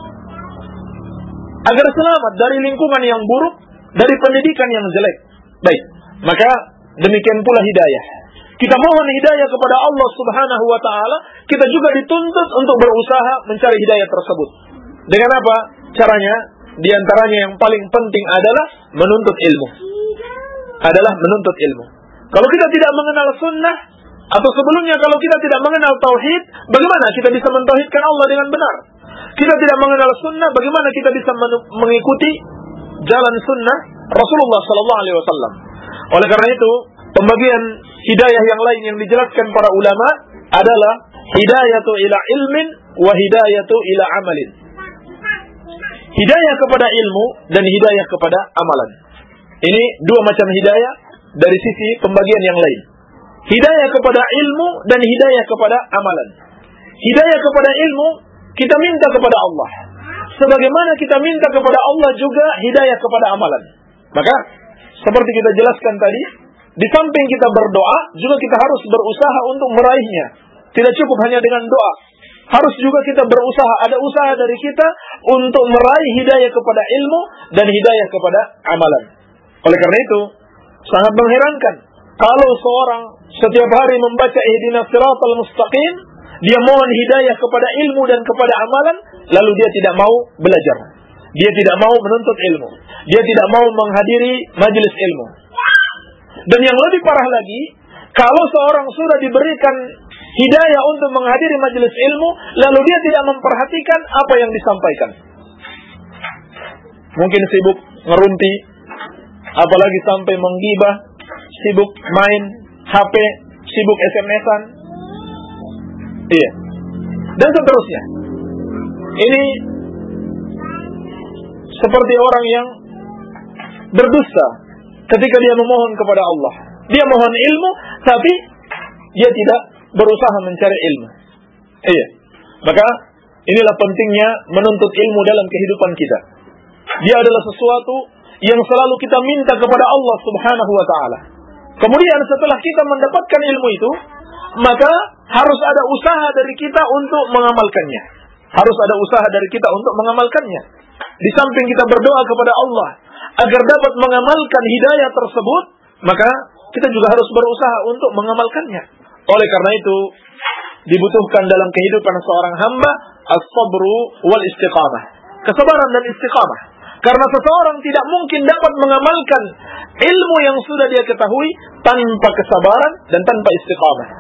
agar selamat dari lingkungan yang buruk, dari pendidikan yang jelek. Baik, maka demikian pula hidayah. Kita mohon hidayah kepada Allah Subhanahu wa ta'ala. Kita juga dituntut untuk berusaha mencari hidayah tersebut. Dengan apa? Caranya, di antaranya yang paling penting adalah menuntut ilmu. Adalah menuntut ilmu. Kalau kita tidak mengenal sunnah, atau sebelumnya kalau kita tidak mengenal tauhid, bagaimana kita bisa mentauhidkan Allah dengan benar? Kita tidak mengenal sunnah, bagaimana kita bisa mengikuti jalan sunnah Rasulullah sallallahu alaihi wasallam? Oleh karena itu, pembagian hidayah yang lain yang dijelaskan para ulama adalah hidayatu ila ilmin wa hidayatu ila amalin. Hidayah kepada ilmu dan hidayah kepada amalan. Ini dua macam hidayah dari sisi pembagian yang lain. Hidayah kepada ilmu dan hidayah kepada amalan. Hidayah kepada ilmu, kita minta kepada Allah. Sebagaimana kita minta kepada Allah juga hidayah kepada amalan. Maka, seperti kita jelaskan tadi, di samping kita berdoa, juga kita harus berusaha untuk meraihnya. Tidak cukup hanya dengan doa. Harus juga kita berusaha, ada usaha dari kita untuk meraih hidayah kepada ilmu dan hidayah kepada amalan. Oleh karena itu, sangat mengherankan kalau seorang setiap hari membaca ihdinas siratal mustaqim, dia mohon hidayah kepada ilmu dan kepada amalan, lalu dia tidak mau belajar. Dia tidak mau menuntut ilmu. Dia tidak mau menghadiri majelis ilmu. Dan yang lebih parah lagi, kalau seorang sudah diberikan hidayah untuk menghadiri majelis ilmu, lalu dia tidak memperhatikan apa yang disampaikan. Mungkin sibuk ngerumpi, apalagi sampai menggibah, sibuk main H P, sibuk S M S-an, iya, dan seterusnya. Ini seperti orang yang berdusta ketika dia memohon kepada Allah. Dia mohon ilmu, tapi dia tidak berusaha mencari ilmu. Iya. Maka inilah pentingnya menuntut ilmu dalam kehidupan kita. Dia adalah sesuatu yang selalu kita minta kepada Allah Subhanahu wa ta'ala. Kemudian setelah kita mendapatkan ilmu itu, maka harus ada usaha dari kita untuk mengamalkannya. Harus ada usaha dari kita untuk mengamalkannya. Di samping kita berdoa kepada Allah agar dapat mengamalkan hidayah tersebut, maka kita juga harus berusaha untuk mengamalkannya. Oleh karena itu, dibutuhkan dalam kehidupan seorang hamba as-sabru wal istiqamah. Kesabaran dan istiqamah. Karena seseorang tidak mungkin dapat mengamalkan ilmu yang sudah dia ketahui tanpa kesabaran dan tanpa istiqamah.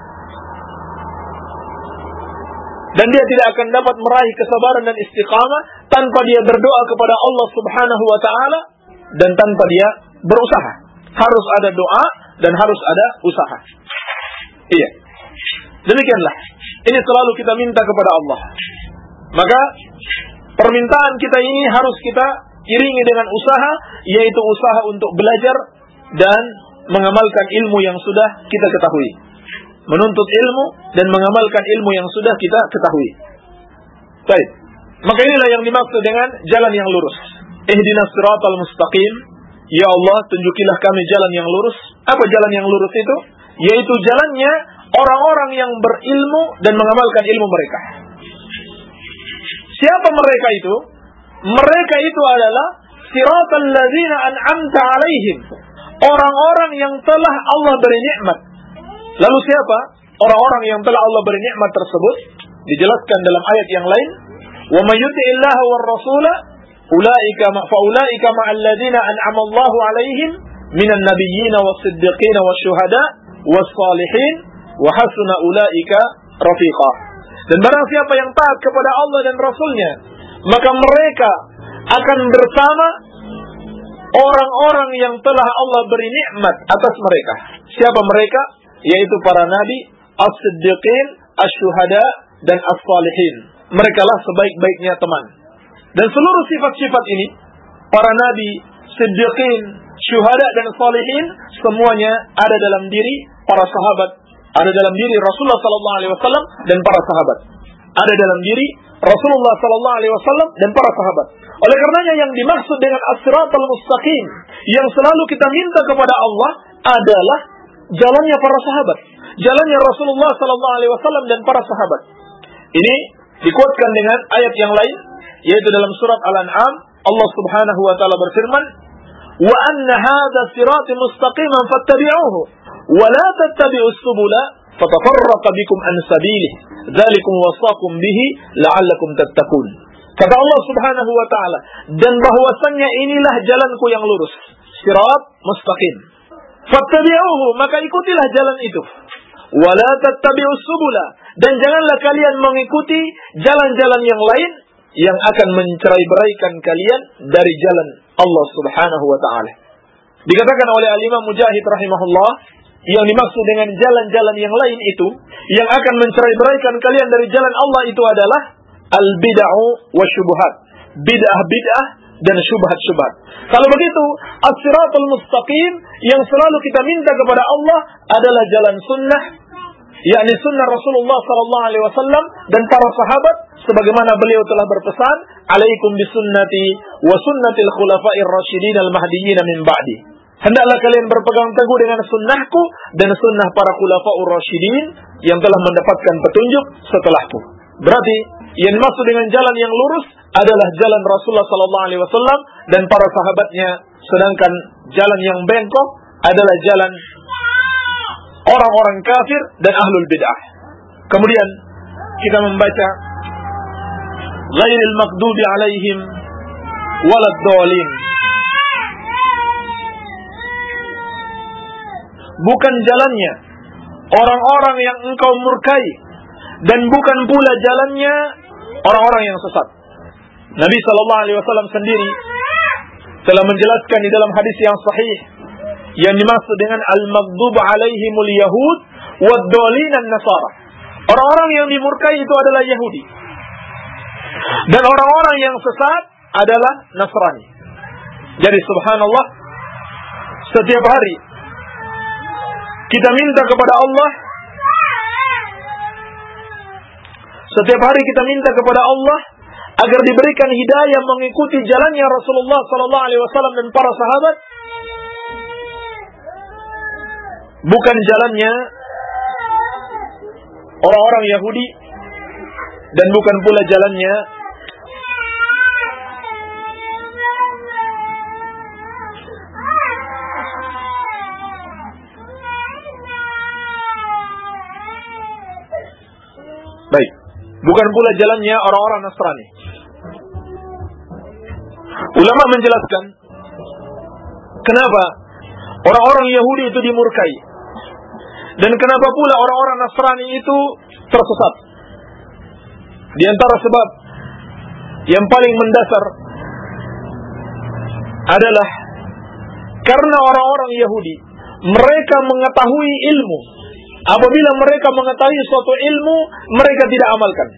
Dan dia tidak akan dapat meraih kesabaran dan istiqamah tanpa dia berdoa kepada Allah Subhanahu wa taala dan tanpa dia berusaha. Harus ada doa dan harus ada usaha. Iya. Demikianlah. Ini selalu kita minta kepada Allah. Maka permintaan kita ini harus kita iringi dengan usaha, yaitu usaha untuk belajar dan mengamalkan ilmu yang sudah kita ketahui. Menuntut ilmu dan mengamalkan ilmu yang sudah kita ketahui. Baik. Maka inilah yang dimaksud dengan jalan yang lurus. Ihdinas siratal mustaqim. Ya Allah, tunjukilah kami jalan yang lurus. Apa jalan yang lurus itu? Yaitu jalannya orang-orang yang berilmu dan mengamalkan ilmu mereka. Siapa mereka itu? Mereka itu adalah siratal ladzina an'amta alaihim. Orang-orang yang telah Allah beri nikmat. Lalu siapa orang-orang yang telah Allah beri nikmat tersebut? Dijelaskan dalam ayat yang lain. Wa may yuti'illaha war rasula ulaika ma fa ulaika ma'al ladzina an'ama Allahu alaihim minan nabiyyin was-siddiqin wasyuhada was-salihin wa hasuna ulaika rafiqa. Dan barang siapa yang taat kepada Allah dan Rasulnya, maka mereka akan bersama orang-orang yang telah Allah beri nikmat atas mereka. Siapa mereka? Yaitu para nabi, as-siddiqin, asy-syuhada, dan as-salihin. Merekalah sebaik-baiknya teman. Dan seluruh sifat-sifat ini, para nabi, siddiqin, syuhada, dan salihin, semuanya ada dalam diri para sahabat, ada dalam diri Rasulullah sallallahu alaihi wasallam dan para sahabat. Ada dalam diri Rasulullah sallallahu alaihi wasallam dan para sahabat. Oleh karenanya yang dimaksud dengan as-siratal mustaqim yang selalu kita minta kepada Allah adalah jalannya para sahabat, jalannya Rasulullah sallallahu alaihi wasallam dan para sahabat. Ini dikuatkan dengan ayat yang lain, yaitu dalam surat Al-An'am, Allah Subhanahu wa taala berfirman, "Wa anna hadza sirati mustaqiman fattabi'uhu wa la tattabi'us subula fatafarraqa bikum an sabilihi dzalikum wasaqum bihi la'allakum tattaqun." Kata Allah Subhanahu wa taala, dan bahwasannya inilah jalanku yang lurus, sirat mustaqim. Fattabi'uhu, maka ikutilah jalan itu. Wa la tattabi'us subula, dan janganlah kalian mengikuti jalan-jalan yang lain yang akan mencerai-beraikan kalian dari jalan Allah Subhanahu wa taala. Dikatakan oleh Al-Imam Mujahid rahimahullah, yang dimaksud dengan jalan-jalan yang lain itu yang akan mencerai-beraikan kalian dari jalan Allah itu adalah al-bid'ah wa syubhat. Bid'ah-bid'ah dan syubhat-syubhat. Kalau begitu, as-siratal mustaqim yang selalu kita minta kepada Allah adalah jalan sunnah, yakni sunnah Rasulullah sallallahu alaihi wasallam dan para sahabat, sebagaimana beliau telah berpesan, "Alaikum bisunnati wa sunnatil khulafa'ir rasyidin al-mahdiyyin min ba'di." Hendaklah kalian berpegang teguh dengan sunnahku dan sunnah para khulafa'ur rasyidin yang telah mendapatkan petunjuk setelahku. Berarti yang dimaksud dengan jalan yang lurus adalah jalan Rasulullah sallallahu alaihi wasallam dan para sahabatnya, sedangkan jalan yang bengkok adalah jalan orang-orang kafir dan ahlul bid'ah. Kemudian kita membaca ghairil maghdubi alaihim waladdallin. Bukan jalannya orang-orang yang engkau murkai dan bukan pula jalannya orang-orang yang sesat. Nabi sallallahu alaihi wasallam sendiri telah menjelaskan di dalam hadis yang sahih yang dimaksud dengan al-maghdub alaihimul yahud wad-dallin an-nasara. Orang-orang yang dimurkai itu adalah Yahudi. Dan orang-orang yang sesat adalah Nasrani. Jadi subhanallah, setiap hari kita minta kepada Allah, setiap hari kita minta kepada Allah agar diberikan hidayah mengikuti jalannya Rasulullah sallallahu alaihi wasallam dan para sahabat, bukan jalannya orang-orang Yahudi dan bukan pula jalannya bukan pula jalannya orang-orang Nasrani. Ulama menjelaskan kenapa orang-orang Yahudi itu dimurkai dan kenapa pula orang-orang Nasrani itu tersesat. Di antara sebab yang paling mendasar adalah karena orang-orang Yahudi mereka mengetahui ilmu. Apabila mereka mengetahui suatu ilmu, mereka tidak amalkan.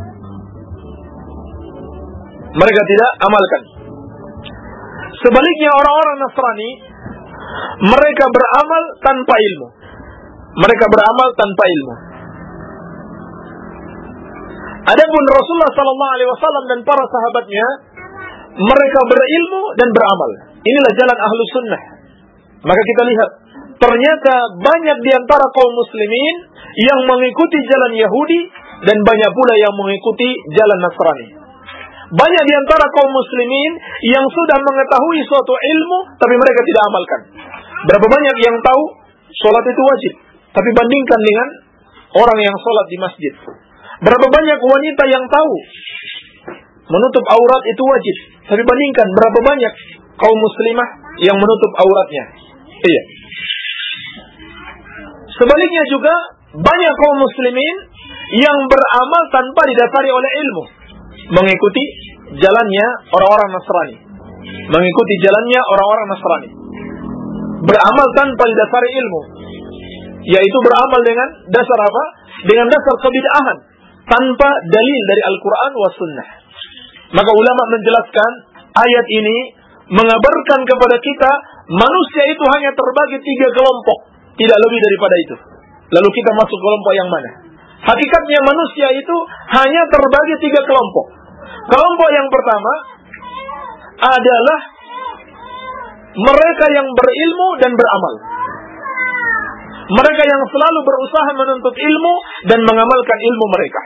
Mereka tidak amalkan. Sebaliknya orang-orang Nasrani, mereka beramal tanpa ilmu. Mereka beramal tanpa ilmu. Adapun Rasulullah sallallahu alaihi wasallam dan para sahabatnya, mereka berilmu dan beramal. Inilah jalan ahlu sunnah. Maka kita lihat, ternyata banyak di antara kaum muslimin yang mengikuti jalan Yahudi dan banyak pula yang mengikuti jalan Nasrani. Banyak di antara kaum muslimin yang sudah mengetahui suatu ilmu tapi mereka tidak amalkan. Berapa banyak yang tahu salat itu wajib, tapi bandingkan dengan orang yang salat di masjid. Berapa banyak wanita yang tahu menutup aurat itu wajib, tapi bandingkan berapa banyak kaum muslimah yang menutup auratnya. Iya. Sebaliknya juga banyak kaum muslimin yang beramal tanpa didasari oleh ilmu, mengikuti jalannya orang-orang Nasrani, mengikuti jalannya orang-orang Nasrani, beramal tanpa didasari ilmu, yaitu beramal dengan dasar apa? Dengan dasar kebid'ahan, tanpa dalil dari Al-Quran wa Sunnah. Maka ulama menjelaskan ayat ini mengabarkan kepada kita manusia itu hanya terbagi tiga kelompok, tidak lebih daripada itu. Lalu kita masuk kelompok yang mana? Hakikatnya manusia itu hanya terbagi tiga kelompok. Kelompok yang pertama adalah mereka yang berilmu dan beramal. Mereka yang selalu berusaha menuntut ilmu dan mengamalkan ilmu mereka.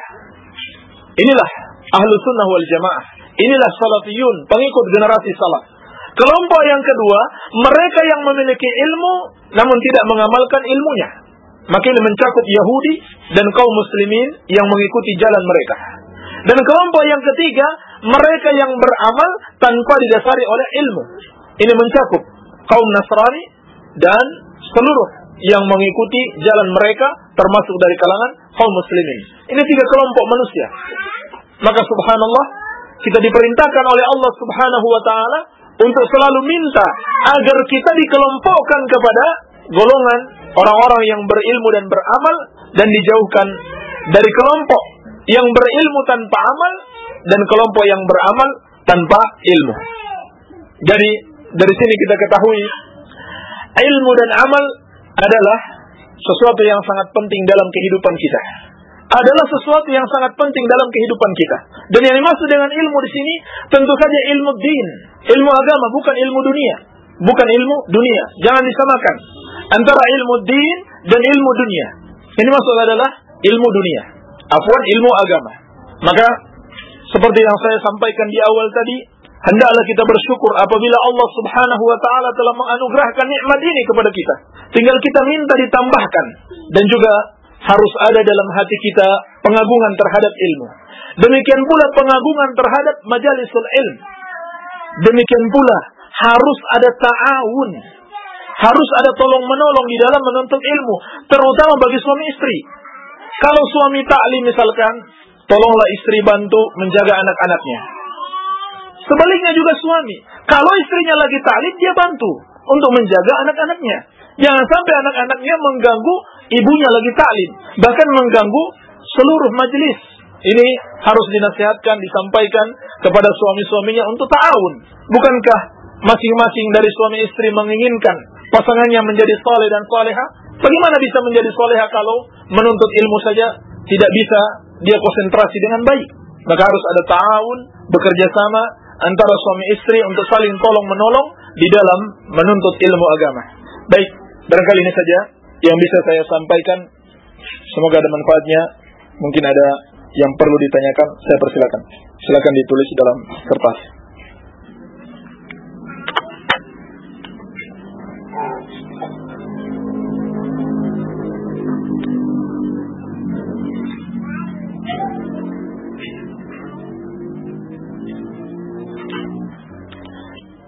Inilah ahlu sunnah wal jamaah. Inilah salafiyun, pengikut generasi salaf. Kelompok yang kedua, mereka yang memiliki ilmu namun tidak mengamalkan ilmunya. Maka ini mencakup Yahudi dan kaum muslimin yang mengikuti jalan mereka. Dan kelompok yang ketiga, mereka yang beramal tanpa didasari oleh ilmu. Ini mencakup kaum Nasrani dan seluruh yang mengikuti jalan mereka, termasuk dari kalangan kaum muslimin. Ini tiga kelompok manusia. Maka subhanallah, kita diperintahkan oleh Allah subhanahu wa ta'ala untuk selalu minta agar kita dikelompokkan kepada golongan orang-orang yang berilmu dan beramal, dan dijauhkan dari kelompok yang berilmu tanpa amal dan kelompok yang beramal tanpa ilmu. Jadi dari sini kita ketahui ilmu dan amal adalah sesuatu yang sangat penting dalam kehidupan kita. Adalah sesuatu yang sangat penting dalam kehidupan kita. Dan yang dimaksud dengan ilmu di sini tentu saja ilmu din, ilmu agama, bukan ilmu dunia. Bukan ilmu dunia. Jangan disamakan antara ilmu din dan ilmu dunia. Ini maksud adalah ilmu dunia, afwan ilmu agama. Maka seperti yang saya sampaikan di awal tadi, hendaklah kita bersyukur apabila Allah subhanahu wa ta'ala telah menganugerahkan nikmat ini kepada kita. Tinggal kita minta ditambahkan. Dan juga harus ada dalam hati kita pengagungan terhadap ilmu. Demikian pula pengagungan terhadap majalisul ilm. Demikian pula harus ada ta'awun. Harus ada tolong-menolong di dalam menuntut ilmu. Terutama bagi suami istri. Kalau suami ta'lim misalkan, tolonglah istri bantu menjaga anak-anaknya. Sebaliknya juga suami. Kalau istrinya lagi ta'lim, dia bantu untuk menjaga anak-anaknya. Jangan sampai anak-anaknya mengganggu ibunya lagi ta'lim, bahkan mengganggu seluruh majelis. Ini harus dinasihatkan, disampaikan kepada suami-suaminya untuk ta'awun. Bukankah masing-masing dari suami istri menginginkan pasangannya menjadi saleh dan saleha? Bagaimana bisa menjadi saleha kalau menuntut ilmu saja tidak bisa dia konsentrasi dengan baik? Maka harus ada ta'awun, bekerja sama antara suami istri untuk saling tolong-menolong di dalam menuntut ilmu agama. Baik, barangkali ini saja yang bisa saya sampaikan. Semoga ada manfaatnya. Mungkin ada yang perlu ditanyakan, saya persilakan. Silakan ditulis dalam kertas.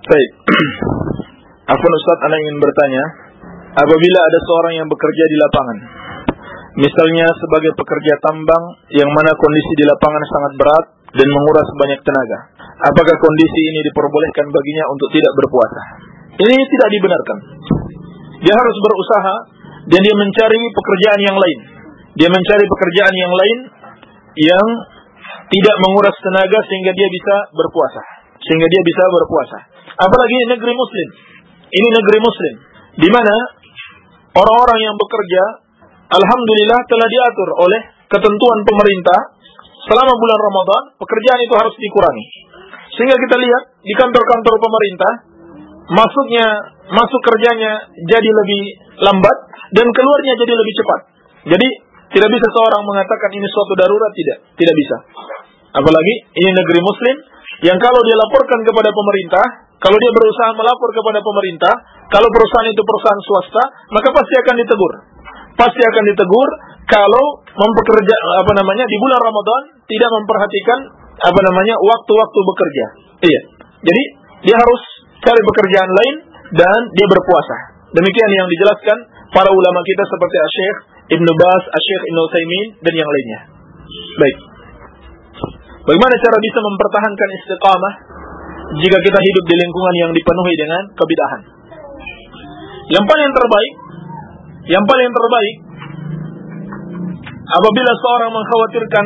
Baik. Afwan Ustaz, Anda ingin bertanya, apabila ada seorang yang bekerja di lapangan, misalnya sebagai pekerja tambang yang mana kondisi di lapangan sangat berat dan menguras banyak tenaga, apakah kondisi ini diperbolehkan baginya untuk tidak berpuasa? Ini tidak dibenarkan. Dia harus berusaha dan dia mencari pekerjaan yang lain. Dia mencari pekerjaan yang lain yang tidak menguras tenaga sehingga dia bisa berpuasa. Sehingga dia bisa berpuasa. Apalagi negeri muslim. Ini negeri muslim, di mana orang-orang yang bekerja, alhamdulillah telah diatur oleh ketentuan pemerintah selama bulan Ramadan, pekerjaan itu harus dikurangi. Sehingga kita lihat di kantor-kantor pemerintah, masuknya masuk kerjanya jadi lebih lambat dan keluarnya jadi lebih cepat. Jadi tidak bisa seorang mengatakan ini suatu darurat, tidak, tidak bisa. Apalagi ini negeri muslim yang kalau dia laporkan kepada pemerintah, kalau dia berusaha melapor kepada pemerintah, kalau perusahaan itu perusahaan swasta, maka pasti akan ditegur. Pasti akan ditegur kalau mempekerja apa namanya di bulan Ramadan tidak memperhatikan apa namanya waktu-waktu bekerja. Iya. Jadi dia harus cari pekerjaan lain dan dia berpuasa. Demikian yang dijelaskan para ulama kita seperti Asy-Syaikh Ibnu Baz, Asy-Syaikh Ibnu Utsaimin dan yang lainnya. Baik. Bagaimana cara bisa mempertahankan istiqamah jika kita hidup di lingkungan yang dipenuhi dengan kebid'ahan? Yang paling terbaik, yang paling terbaik apabila seorang mengkhawatirkan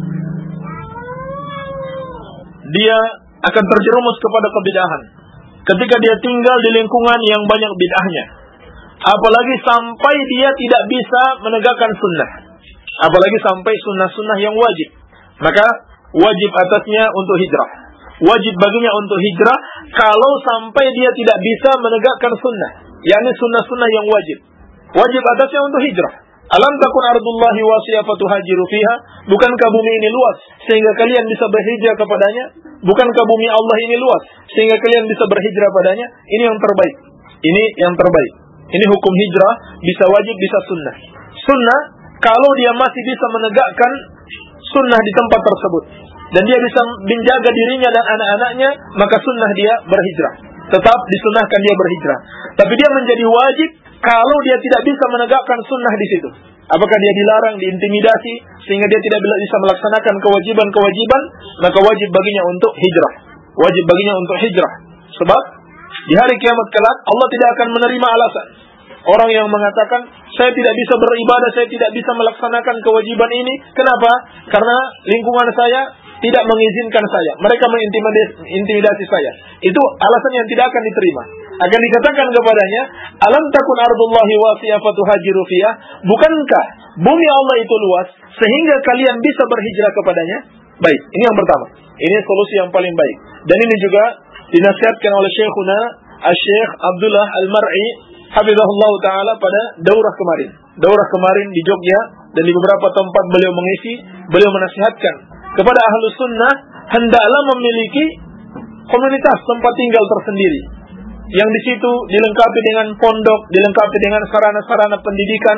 dia akan terjerumus kepada kebid'ahan ketika dia tinggal di lingkungan yang banyak bid'ahnya, apalagi sampai dia tidak bisa menegakkan sunnah, apalagi sampai sunnah-sunnah yang wajib, maka wajib atasnya untuk hijrah. Wajib baginya untuk hijrah kalau sampai dia tidak bisa menegakkan sunnah, yakni sunnah-sunnah yang wajib. Wajib atasnya untuk hijrah. Alam takun ardullahi wasiyah fatuhajiru fiha? Bukankah bumi ini luas sehingga kalian bisa berhijrah kepadanya? Bukankah bumi Allah ini luas sehingga kalian bisa berhijrah padanya? Ini yang terbaik. Ini yang terbaik. Ini hukum hijrah, bisa wajib, bisa sunnah. Sunnah kalau dia masih bisa menegakkan sunnah di tempat tersebut dan dia bisa menjaga dirinya dan anak-anaknya, maka sunnah dia berhijrah. Tetap disunahkan dia berhijrah. Tapi dia menjadi wajib kalau dia tidak bisa menegakkan sunnah di situ. Apakah dia dilarang, diintimidasi sehingga dia tidak bisa melaksanakan kewajiban-kewajiban, maka wajib baginya untuk hijrah. Wajib baginya untuk hijrah. Sebab di hari kiamat kelak Allah tidak akan menerima alasan orang yang mengatakan saya tidak bisa beribadah, saya tidak bisa melaksanakan kewajiban ini. Kenapa? Karena lingkungan saya tidak mengizinkan saya. Mereka mengintimidasi saya. Itu alasan yang tidak akan diterima. Akan dikatakan kepadanya, alam takun ardullahi wasiyah fatuhajiru fiyah? Bukankah bumi Allah itu luas sehingga kalian bisa berhijrah kepadanya? Baik, ini yang pertama. Ini solusi yang paling baik. Dan ini juga dinasihatkan oleh Syekhuna Asy-Syaikh Abdullah Al-Mar'i hafizahullah taala pada daurah kemarin. Daurah kemarin di Jogja dan di beberapa tempat beliau mengisi, beliau menasihatkan kepada ahlu sunnah hendaklah memiliki komunitas tempat tinggal tersendiri yang di situ dilengkapi dengan pondok, dilengkapi dengan sarana-sarana pendidikan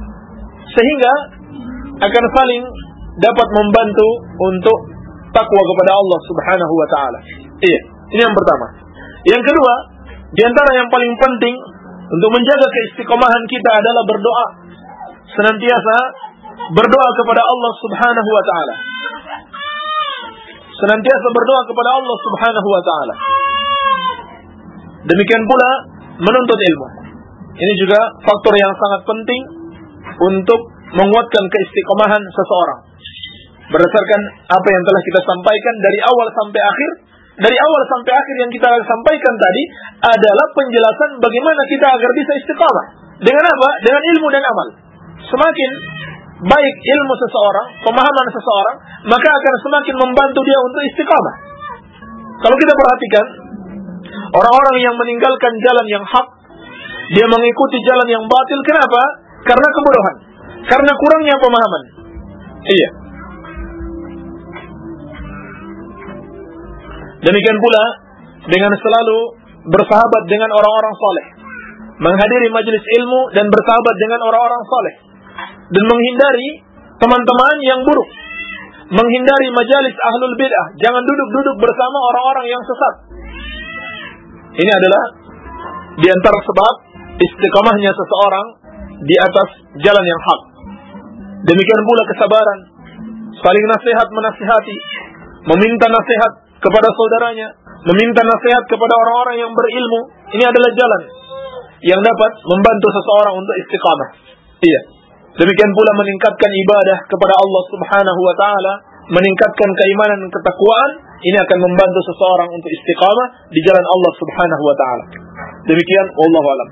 sehingga akan saling dapat membantu untuk takwa kepada Allah Subhanahu wa taala. Iya, ini yang pertama. Yang kedua, di antara yang paling penting untuk menjaga keistiqomahan kita adalah berdoa. Senantiasa berdoa kepada Allah Subhanahu wa taala. Senantiasa berdoa kepada Allah Subhanahu wa taala. Demikian pula menuntut ilmu. Ini juga faktor yang sangat penting untuk menguatkan keistiqomahan seseorang. Berdasarkan apa yang telah kita sampaikan dari awal sampai akhir, dari awal sampai akhir yang kita sampaikan tadi adalah penjelasan bagaimana kita agar bisa istiqamah. Dengan apa? Dengan ilmu dan amal. Semakin baik ilmu seseorang, pemahaman seseorang, maka akan semakin membantu dia untuk istiqamah. Kalau kita perhatikan, orang-orang yang meninggalkan jalan yang hak, dia mengikuti jalan yang batil, kenapa? Karena kebodohan, karena kurangnya pemahaman. Iya. Demikian pula dengan selalu bersahabat dengan orang-orang saleh, menghadiri majelis ilmu dan bersahabat dengan orang-orang saleh, dan menghindari teman-teman yang buruk, menghindari majalis ahlul bid'ah, jangan duduk-duduk bersama orang-orang yang sesat. Ini adalah di antara sebab istiqamahnya seseorang di atas jalan yang hak. Demikian pula kesabaran, saling nasihat menasihati, meminta nasihat kepada saudaranya, meminta nasihat kepada orang-orang yang berilmu. Ini adalah jalan yang dapat membantu seseorang untuk istiqamah. Iya. Demikian pula meningkatkan ibadah kepada Allah Subhanahu wa taala, meningkatkan keimanan dan ketakwaan, ini akan membantu seseorang untuk istiqamah di jalan Allah Subhanahu wa taala. Demikian, wallahu a'lam.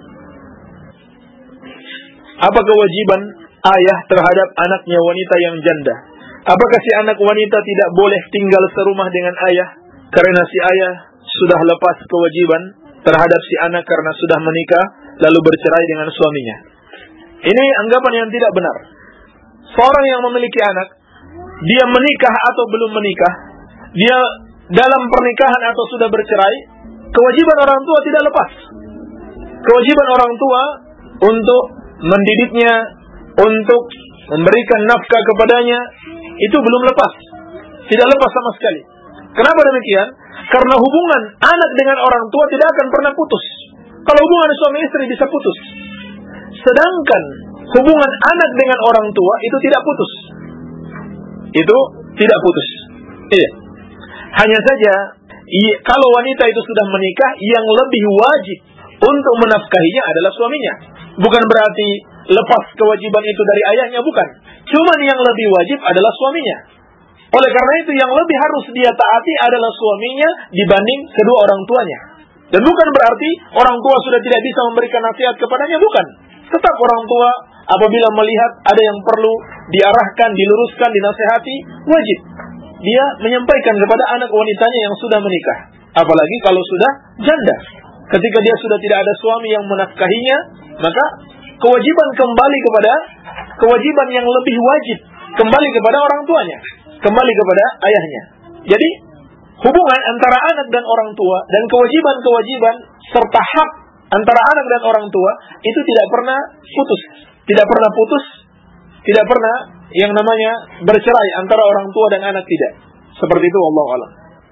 Apa kewajiban ayah terhadap anaknya wanita yang janda? Apakah si anak wanita tidak boleh tinggal serumah dengan ayah karena si ayah sudah lepas kewajiban terhadap si anak karena sudah menikah lalu bercerai dengan suaminya? Ini anggapan yang tidak benar. Seorang yang memiliki anak, dia menikah atau belum menikah, dia dalam pernikahan atau sudah bercerai, kewajiban orang tua tidak lepas. Kewajiban orang tua untuk mendidiknya, untuk memberikan nafkah kepadanya, itu belum lepas. Tidak lepas sama sekali. Kenapa demikian? Karena hubungan anak dengan orang tua tidak akan pernah putus. Kalau hubungan suami istri bisa putus, sedangkan hubungan anak dengan orang tua itu tidak putus. Itu tidak putus. Iya. Hanya saja iya, kalau wanita itu sudah menikah, yang lebih wajib untuk menafkahinya adalah suaminya. Bukan berarti lepas kewajiban itu dari ayahnya, bukan. Cuman yang lebih wajib adalah suaminya. Oleh karena itu yang lebih harus dia taati adalah suaminya dibanding kedua orang tuanya. Dan bukan berarti orang tua sudah tidak bisa memberikan nasihat kepadanya, bukan. Tetap orang tua apabila melihat ada yang perlu diarahkan, diluruskan, dinasihati, wajib dia menyampaikan kepada anak wanitanya yang sudah menikah. Apalagi kalau sudah janda. Ketika dia sudah tidak ada suami yang menafkahinya, maka kewajiban kembali kepada kewajiban yang lebih wajib kembali kepada orang tuanya, kembali kepada ayahnya. Jadi hubungan antara anak dan orang tua dan kewajiban-kewajiban serta hak antara anak dan orang tua itu tidak pernah putus, tidak pernah putus, tidak pernah yang namanya bercerai antara orang tua dan anak, tidak. Seperti itu, wallahu a'lam.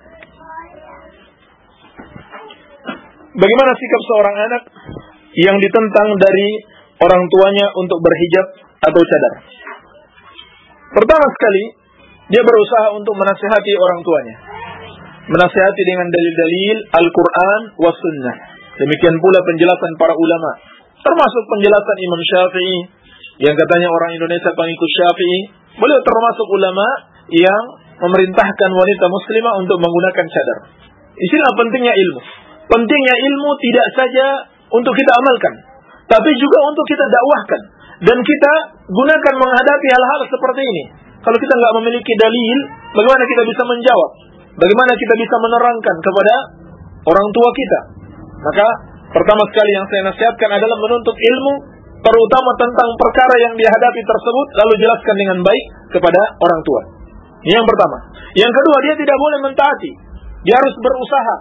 Bagaimana sikap seorang anak yang ditentang dari orang tuanya untuk berhijab atau cadar? Pertama sekali, dia berusaha untuk menasihati orang tuanya. Menasihati dengan dalil-dalil Al-Quran wa Sunnah. Demikian pula penjelasan para ulama, termasuk penjelasan Imam Syafi'i yang katanya orang Indonesia pengikut Syafi'i. Beliau termasuk ulama yang memerintahkan wanita muslimah untuk menggunakan cadar. Inilah pentingnya ilmu. Pentingnya ilmu tidak saja untuk kita amalkan, tapi juga untuk kita dakwahkan dan kita gunakan menghadapi hal-hal seperti ini. Kalau kita nggak memiliki dalil, bagaimana kita bisa menjawab? Bagaimana kita bisa menerangkan kepada orang tua kita? Maka pertama sekali yang saya nasihatkan adalah menuntut ilmu, terutama tentang perkara yang dihadapi tersebut, lalu jelaskan dengan baik kepada orang tua. Ini yang pertama. Yang kedua, dia tidak boleh mentaati. Dia harus berusaha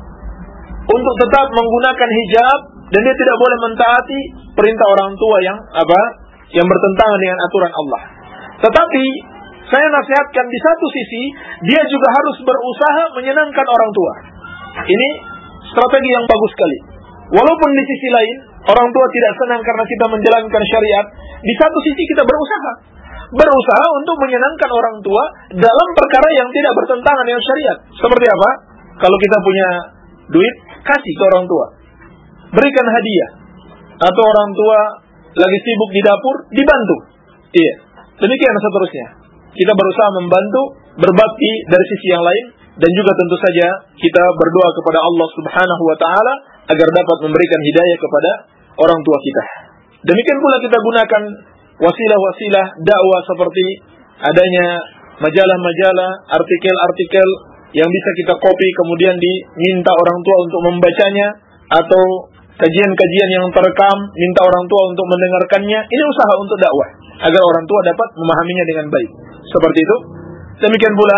untuk tetap menggunakan hijab, dan dia tidak boleh mentaati perintah orang tua yang apa? Yang bertentangan dengan aturan Allah. Tetapi saya nasihatkan di satu sisi, dia juga harus berusaha menyenangkan orang tua. Ini strategi yang bagus sekali. Walaupun di sisi lain orang tua tidak senang karena kita menjalankan syariat, di satu sisi kita berusaha berusaha untuk menyenangkan orang tua dalam perkara yang tidak bertentangan dengan syariat. Seperti apa? Kalau kita punya duit, kasih ke orang tua, berikan hadiah. Atau orang tua lagi sibuk di dapur, dibantu. Iya. Demikian seterusnya. Kita berusaha membantu, berbakti dari sisi yang lain, dan juga tentu saja kita berdoa kepada Allah Subhanahu wa taala agar dapat memberikan hidayah kepada orang tua kita. Demikian pula kita gunakan wasilah-wasilah dakwah seperti adanya majalah-majalah, artikel-artikel yang bisa kita copy kemudian diminta orang tua untuk membacanya, atau kajian-kajian yang terekam minta orang tua untuk mendengarkannya. Ini usaha untuk dakwah agar orang tua dapat memahaminya dengan baik. Seperti itu. Demikian pula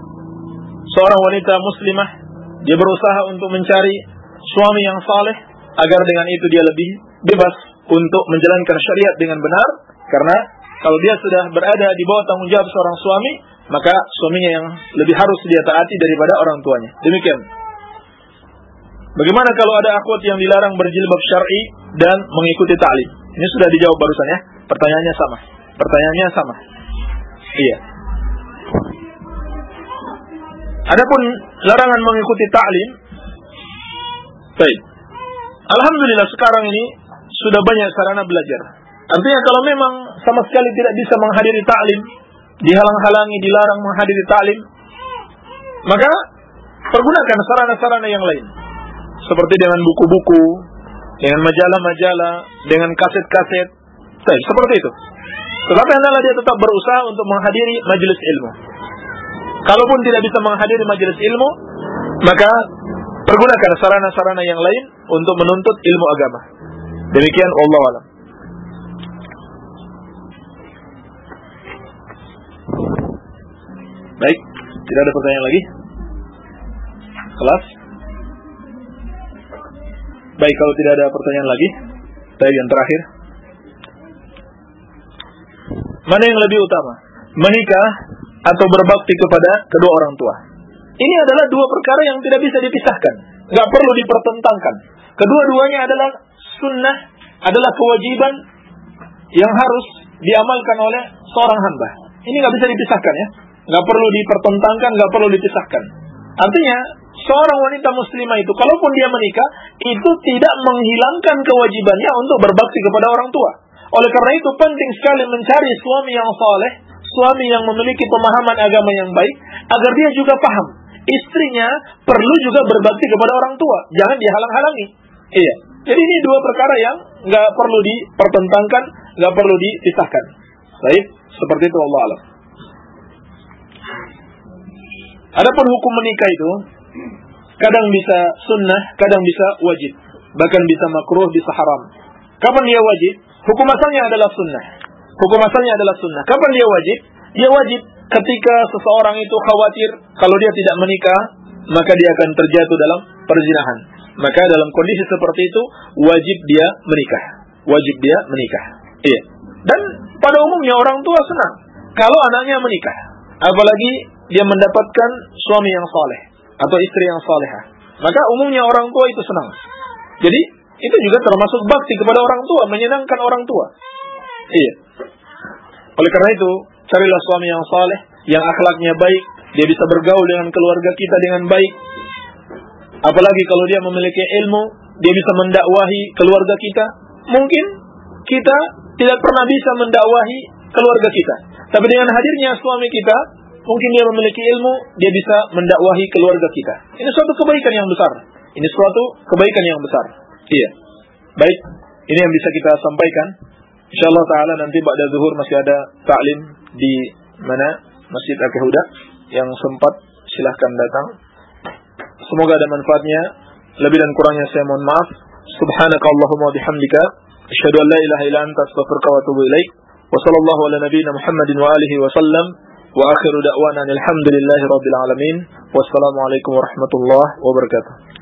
seorang wanita muslimah, dia berusaha untuk mencari suami yang saleh agar dengan itu dia lebih bebas untuk menjalankan syariat dengan benar. Karena kalau dia sudah berada di bawah tanggung jawab seorang suami, maka suaminya yang lebih harus dia taati daripada orang tuanya. Demikian. Bagaimana kalau ada akhwat yang dilarang berjilbab syar'i dan mengikuti ta'lim? Ini sudah dijawab barusan ya. Pertanyaannya sama. Pertanyaannya sama. Iya. Adapun larangan mengikuti ta'lim, baik. Alhamdulillah sekarang ini sudah banyak sarana belajar. Artinya kalau memang sama sekali tidak bisa menghadiri ta'lim, dihalang-halangi, dilarang menghadiri ta'lim, maka pergunakan sarana-sarana yang lain. Seperti dengan buku-buku, dengan majalah-majalah, dengan kaset-kaset. Baik, seperti itu. Tetapi hendaklah dia tetap berusaha untuk menghadiri majelis ilmu. Kalaupun tidak bisa menghadiri majelis ilmu, maka pergunakan sarana-sarana yang lain untuk menuntut ilmu agama. Demikian, wallahu a'lam. Baik, tidak ada pertanyaan lagi. Kelas. Baik, kalau tidak ada pertanyaan lagi, baik, yang terakhir. Mana yang lebih utama? Menikah atau berbakti kepada kedua orang tua? Ini adalah dua perkara yang tidak bisa dipisahkan. Gak perlu dipertentangkan. Kedua-duanya adalah sunnah, adalah kewajiban yang harus diamalkan oleh seorang hamba. Ini gak bisa dipisahkan ya. Gak perlu dipertentangkan, gak perlu dipisahkan. Artinya, seorang wanita muslimah itu, kalaupun dia menikah, itu tidak menghilangkan kewajibannya untuk berbakti kepada orang tua. Oleh karena itu, penting sekali mencari suami yang saleh, suami yang memiliki pemahaman agama yang baik, agar dia juga paham. Istrinya perlu juga berbakti kepada orang tua. Jangan dihalang-halangi. Iya. Jadi ini dua perkara yang nggak perlu dipertentangkan, nggak perlu dipisahkan. Baik, seperti itu Allah alam. Adapun hukum menikah itu, kadang bisa sunnah, kadang bisa wajib. Bahkan bisa makruh, bisa haram. Kapan dia wajib? Hukum asalnya adalah sunnah. Hukum asalnya adalah sunnah. Kapan dia wajib? Dia wajib ketika seseorang itu khawatir kalau dia tidak menikah, maka dia akan terjatuh dalam perzinahan. Maka dalam kondisi seperti itu, wajib dia menikah. Wajib dia menikah. Iya. Dan pada umumnya orang tua senang kalau anaknya menikah. Apalagi dia mendapatkan suami yang saleh atau istri yang salehah. Maka umumnya orang tua itu senang. Jadi, itu juga termasuk bakti kepada orang tua, menyenangkan orang tua. Iya. Oleh karena itu, carilah suami yang saleh, yang akhlaknya baik, dia bisa bergaul dengan keluarga kita dengan baik. Apalagi kalau dia memiliki ilmu, dia bisa mendakwahi keluarga kita. Mungkin kita tidak pernah bisa mendakwahi keluarga kita, tapi dengan hadirnya suami kita, mungkin dia memiliki ilmu, dia bisa mendakwahi keluarga kita. Ini suatu kebaikan yang besar. Ini suatu kebaikan yang besar. Iya. Baik, ini yang bisa kita sampaikan. Insyaallah taala nanti ba'da zuhur masih ada ta'lim di mana? Masjid Al-Huda. Yang sempat silahkan datang. Semoga ada manfaatnya. Lebih dan kurangnya saya mohon maaf. Subhanakallahumma wa bihamdika asyhadu an la ilaha illa anta astaghfiruka wa atubu ilaik. Wa sallallahu ala nabiyyina Muhammadin wa alihi wa sallam. Wa akhiru da'wana alhamdulillahi rabbil alamin. Wassalamualaikum warahmatullahi wabarakatuh.